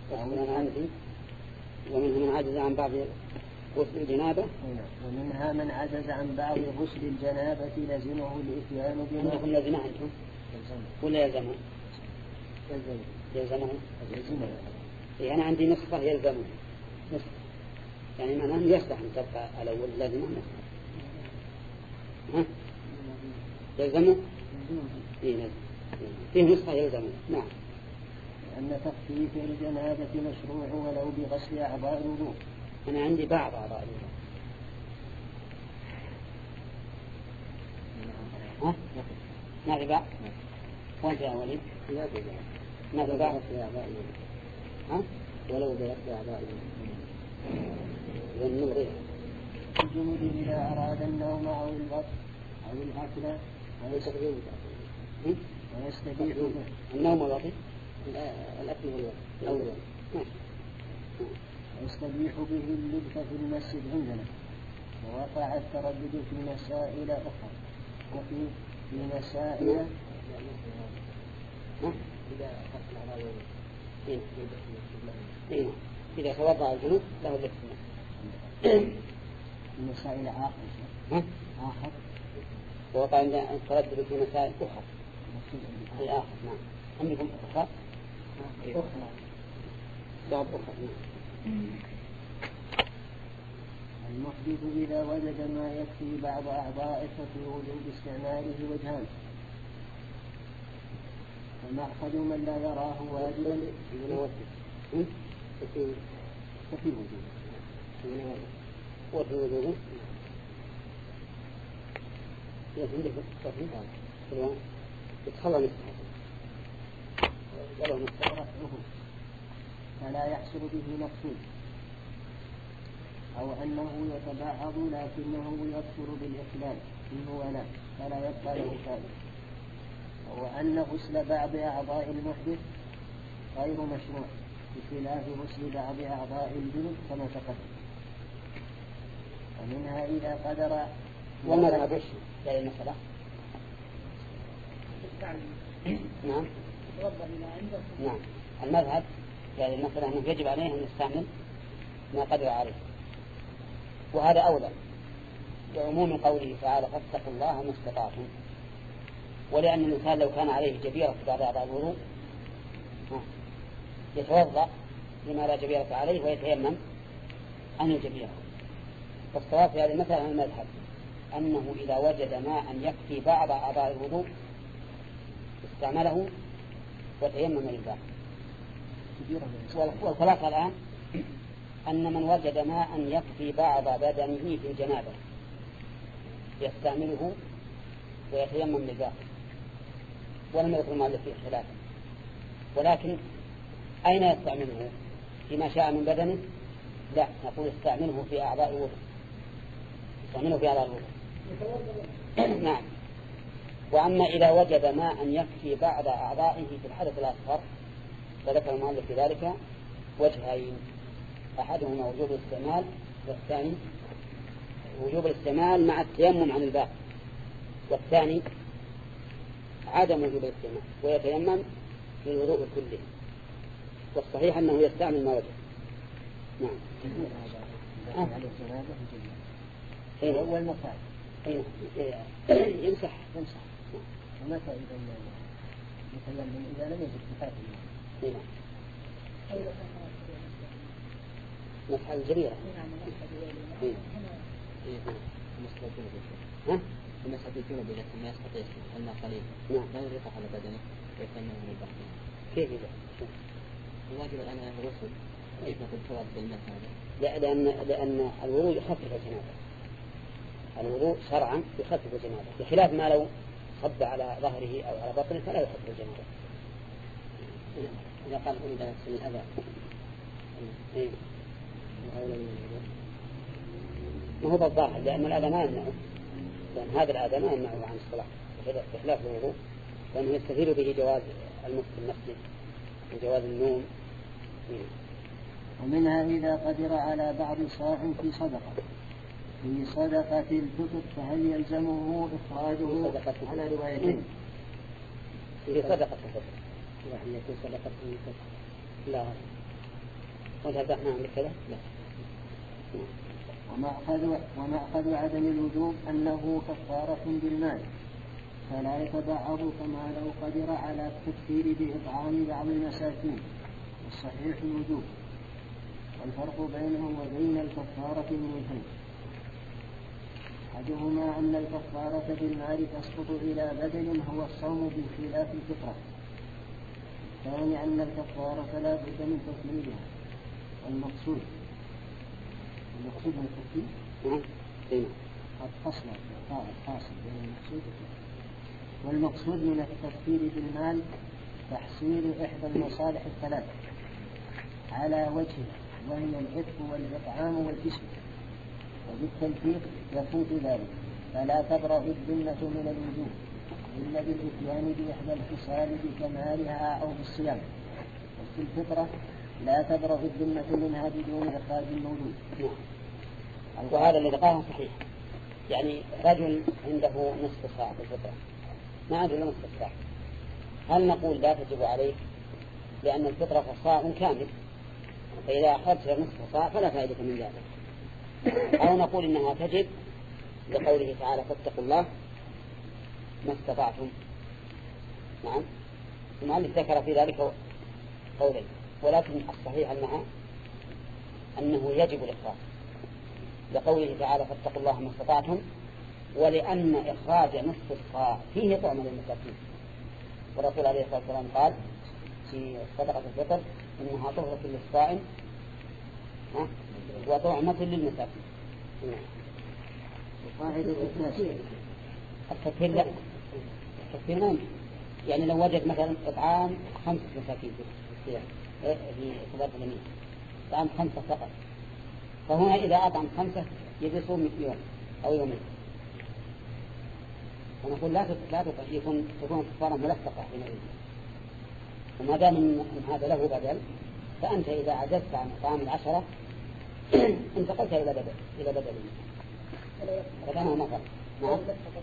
ومنها من عجز عن بعض غسل الجنابة. ومنها من عجز عن بعض غسل الجنابة لزمه الإتيان بما ولا يلزمه؟ يلزمه. إيه أنا عندي نسخة يلزمه نسخة، يعني معناه يصلح أن تبقى الأول لازم نسخة. ها؟ يلزمه؟ إيه لازم. فيه نسخة يلزمه. نعم. أن تخفيف الجنابة مشروع ولو بغسل أعضاء الوضوء. أنا عندي بعض أعضاء الوضوء. ها؟ ما في بعض؟ وانت يا وليد؟ ما في بعض؟ ها؟ ولو بغسل أعضاء الوضوء. الجنود إذا أراد النوم أو الغسل أو الأكل أو تقديم ويستبيح النوم والوضع الأكل والوضع ويستبيح به اللبث في المسجد عندنا. ووقع التردد في مسائل أخرى وفي مسائل إذا توضأ الجنوب له اللبث في مسائل آخر ووقع عندنا التردد في مسائل أخرى في آخر. نعم. عندكم أخرى؟ بعض أخرى. المحدث إذا وجد ما يكفي بعض أعضائه ففي وجوب استعماله وجهان. فمأخذ من لا يراه واجبا ففي وجوب يتخلى فلا يحصل به مقصود أو أنه يتبعض لكنه يكثر بالإخلال منه ولا فلا يبقى له فائدة. وأن غسل بعض أعضاء المحدث غير مشروع بخلاف غسل بعض أعضاء الجنب كما تقدم. ومنها إذا قدر ومذهب لا المسألة. نعم. نعم. المذهب يعني المسألة أنه يجب عليه أن يستعمل ما قدر عليه، وهذا أولى لعموم قوله تعالى فاتقوا الله ما استطعتم. ولأن الإنسان لو كان عليه جبيرة في بعض أعضاء الوضوء يتوضأ لما لا جبيرة عليه ويتيمم عن الجبيرة. فالصواب في هذه المسألة عن المذهب أنه إذا وجد ماء يكفي بعض أعضاء الوضوء استعمله وتيمم للباقي. والخلاصة الآن أن من وجد ماء يكفي بعض بدنه في الجنابة يستعمله ويتيمم للباقي. ولم يذكر المؤلف فيه خلافا، ولكن أين يستعمله؟ فيما شاء من بدنه؟ لا، نقول استعمله في أعضاء الوضوء. استعمله في أعضاء الوضوء. نعم. وأما إذا وجد ماء يكفي بعض أعضائه في الحدث الأصغر فذكر المؤلف في ذلك وجهين، أحدهما وجوب الاستعمال والثاني وجوب الاستعمال مع التيمم عن الباقي، والثاني عدم وجوب الاستعمال ويتيمم في الوضوء كله. والصحيح أنه يستعمل ما وجد. نعم. أول مكان يمسح. ومتى إذا يتيمم إذا لم يجد كفاية؟ مسح الجبيرة. المسح الجنوب إذا كان ما يستطيع الماء قليل لا يريق على بدنه ويتيمم من البحر. كيف إذا؟ الواجب الآن الغسل كيف نقول ثواب بالماء هذا؟ لأن الوضوء يخفف الجنابة. الوضوء شرعا يخفف الجنابة، بخلاف ما لو صب على ظهره أو على بطنه فلا يخفف الجنابة. إذا قال أريد أن أغسل الأذى ما هو بالظاهر، لأن الأذى ما يمنعه، لأن هذا الأذى ما يمنعه عن الصلاة بخلاف الوضوء، لأنه يستفيد به جواز المسح في المسجد وجواز النوم. ومنها إذا قدر على بعض صاع في صدقة الفطر فهل يلزمه إخراجه على روايتين؟ في صدقة الفطر يعني يكون صدقة الفطر لا ولا دعنا عن كذا لا. ومأخذ عدم الوجوب أنه كفارة بالمال فلا يتبعض كما لو قدر على التكفير بإطعام بعض المساكين، والصحيح الوجوب. والفرق بينه وبين الكفارة من وجهين: أحدهما أن الكفارة بالمال تسقط إلى بدل هو الصوم بخلاف الفطرة. الثاني أن الكفارة لا بد من تكميلها. والمقصود من التكفير الفاصل بين المقصود والمقصود من التكفير بالمال تحصيل إحدى المصالح الثلاث على وجهها، وهي العتق والإطعام والجسم، وبالتلفيق يفوت ذلك، فلا تبرأ الذمة من الوجوب إلا بالإتيان بإحدى الخصال بكمالها أو بالصيام. وفي الفطرة لا تبرأ الذمة منها بدون إخراج المولود. وهذا الذي قاله صحيح. يعني رجل عنده نصف ساعة في الفطرة، ما عنده إلا نصف ساعة، هل نقول لا تجب عليه لأن الفطرة صاع كامل، فإذا أخرجت نصف ساعة فلا فائدة من ذلك؟ أو نقول إنها تجب لقوله تعالى فاتقوا الله ما استطعتم. نعم، المؤلف ذكر في ذلك قولين، ولكن الصحيح أنه يجب الإخراج لقوله تعالى فاتقوا الله ما استطعتم، ولأن إخراج نصف الصاع فيه طعمة للمساكين، والرسول عليه الصلاة والسلام قال في صدقة الفطر إنها طهرة للصائم وطعمة للمساكين. التكفير لا، التكفير ما يعني لو وجد مثلا إطعام 5 مساكين في كبار اليمين، إطعام 5 فقط، فهنا إذا أطعم 5 يصوم يوم أو يومين، ونقول لا تكون كفارة ملفقة حينئذ. وما دام من هذا له بدل، فأنت إذا عجزت عن إطعام 10 انتقلت إلى بدل فكانه مفر. نعم،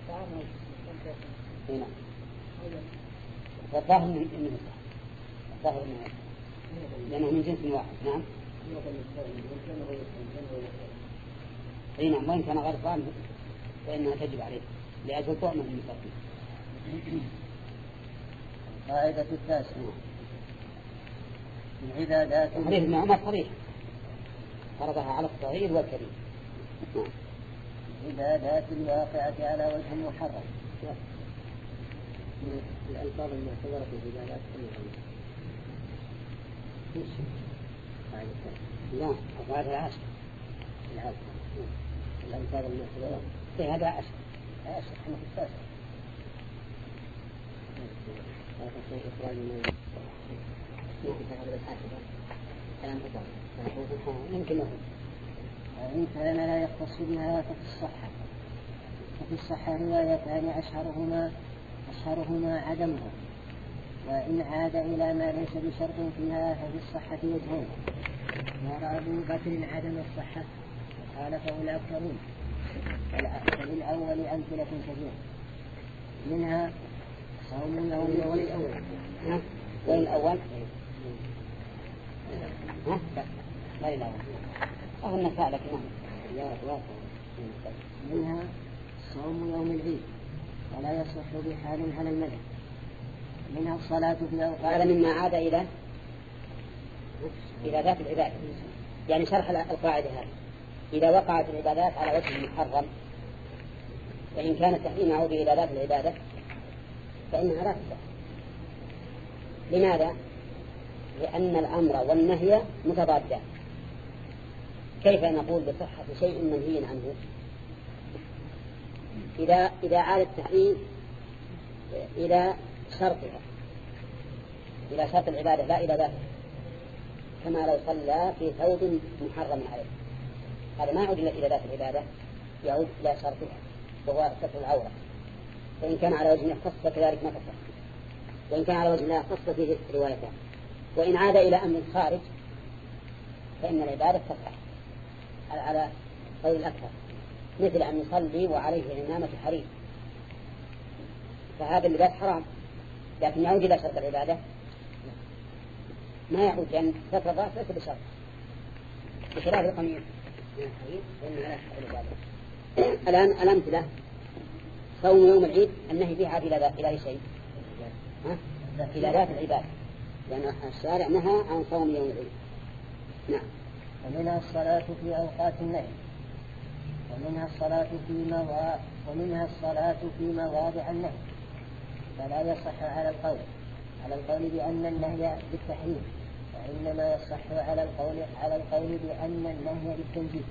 فالظاهر إنه الظاهر إنه لأنه من جنس واحد. نعم، نعم، وإن كان غير صائم فإنها تجب عليه لأجل طعمة المساكين. القاعدة التاسعة: العبادات حديث ابن عمر صريح فرضها على الصغير والكبير. العبادات الواقعة على وجه محرم. الألفاظ المعتبرة في العبادات لا، أفعال العاشر الألفاظ المعتبرة هذا عاشر احنا في التاسع. إخراج من يمكن له. وإن كان لا يختص بها ففي الصحة روايتان أشهرهما عدمها، وإن عاد إلى ما ليس بشرط فيها ففي الصحة وجهين: يرى أبو بكر عدم الصحة وخالفه الأكثرون. فللأول أمثلة كثيرة، منها صوم يوم والأول لا الأول أهو النساء لكن منها صوم يوم العيد ولا يصح بحال على المذهب. منها الصلاة في أوقات. هذا مما عاد إلى ذات العبادة، يعني شرح القاعدة هذه: إذا وقعت العبادات على وجه محرم فإن كان التحريم يعود إلى ذات العبادة فإنها لا تصح. لماذا؟ لأن الأمر والنهي متضادان. كيف نقول بصحة شيء منهي عنه إذا عاد التحريم إلى شرطها، إلى شرط العبادة لا إلى ذاتها، كما لو صلى في ثوب محرم عليه، هذا ما يعود إلى ذات العبادة، يعود إلى شرطها وهو ستر العورة. فإن كان على وجه خاص كذلك ما تصح، وإن كان على وجه لا خاص فيه روايتان. وإن عاد إلى أمر خارج فإن العبادة تصح على قول الأكثر، مثل أن يصلي وعليه عمامة حرير، فهذا اللباس حرام، لكن يعود إلى شرط العبادة ما يعود، لأن ستر الرأس ليس بشرط، بخلاف القميص من الحرير فإنه لا يصح العبادة. الآن الأمثلة: صوم يوم العيد النهي فيها إلى أي شيء؟ إلى ذات العباد، لأن الشارع نهى عن صوم يوم العيد. نعم. ومنها الصلاة في أوقات النهي، ومنها الصلاة في مواضع النهي، فلا يصح على القول بأن النهي بالتحريم، وإنما يصح على القول بأن النهي بالتنزيه.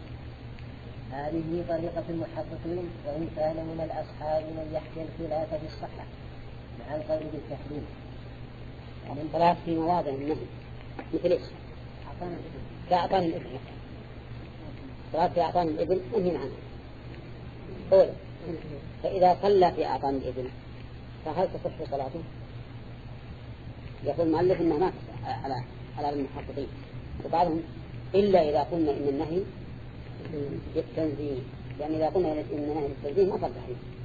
هذه طريقة المحققين، وإن كان من الأصحاب من يحكي الخلاف في الصحة مع القول بالتحريم. يعني الصلاة في مواضع النهي مثل إيش؟ كأعطان الإبل، صلاة في أعطان الإبل منهي عنها. أولا فإذا صلى في أعطان الإبل فهل تصح صلاته؟ يقول المؤلف إنها ما تصح على المحققين، وبعضهم إلا إذا قلنا إن النهي بالتنزيه، يعني إذا قلنا إن النهي بالتنزيه ما صار تحريم.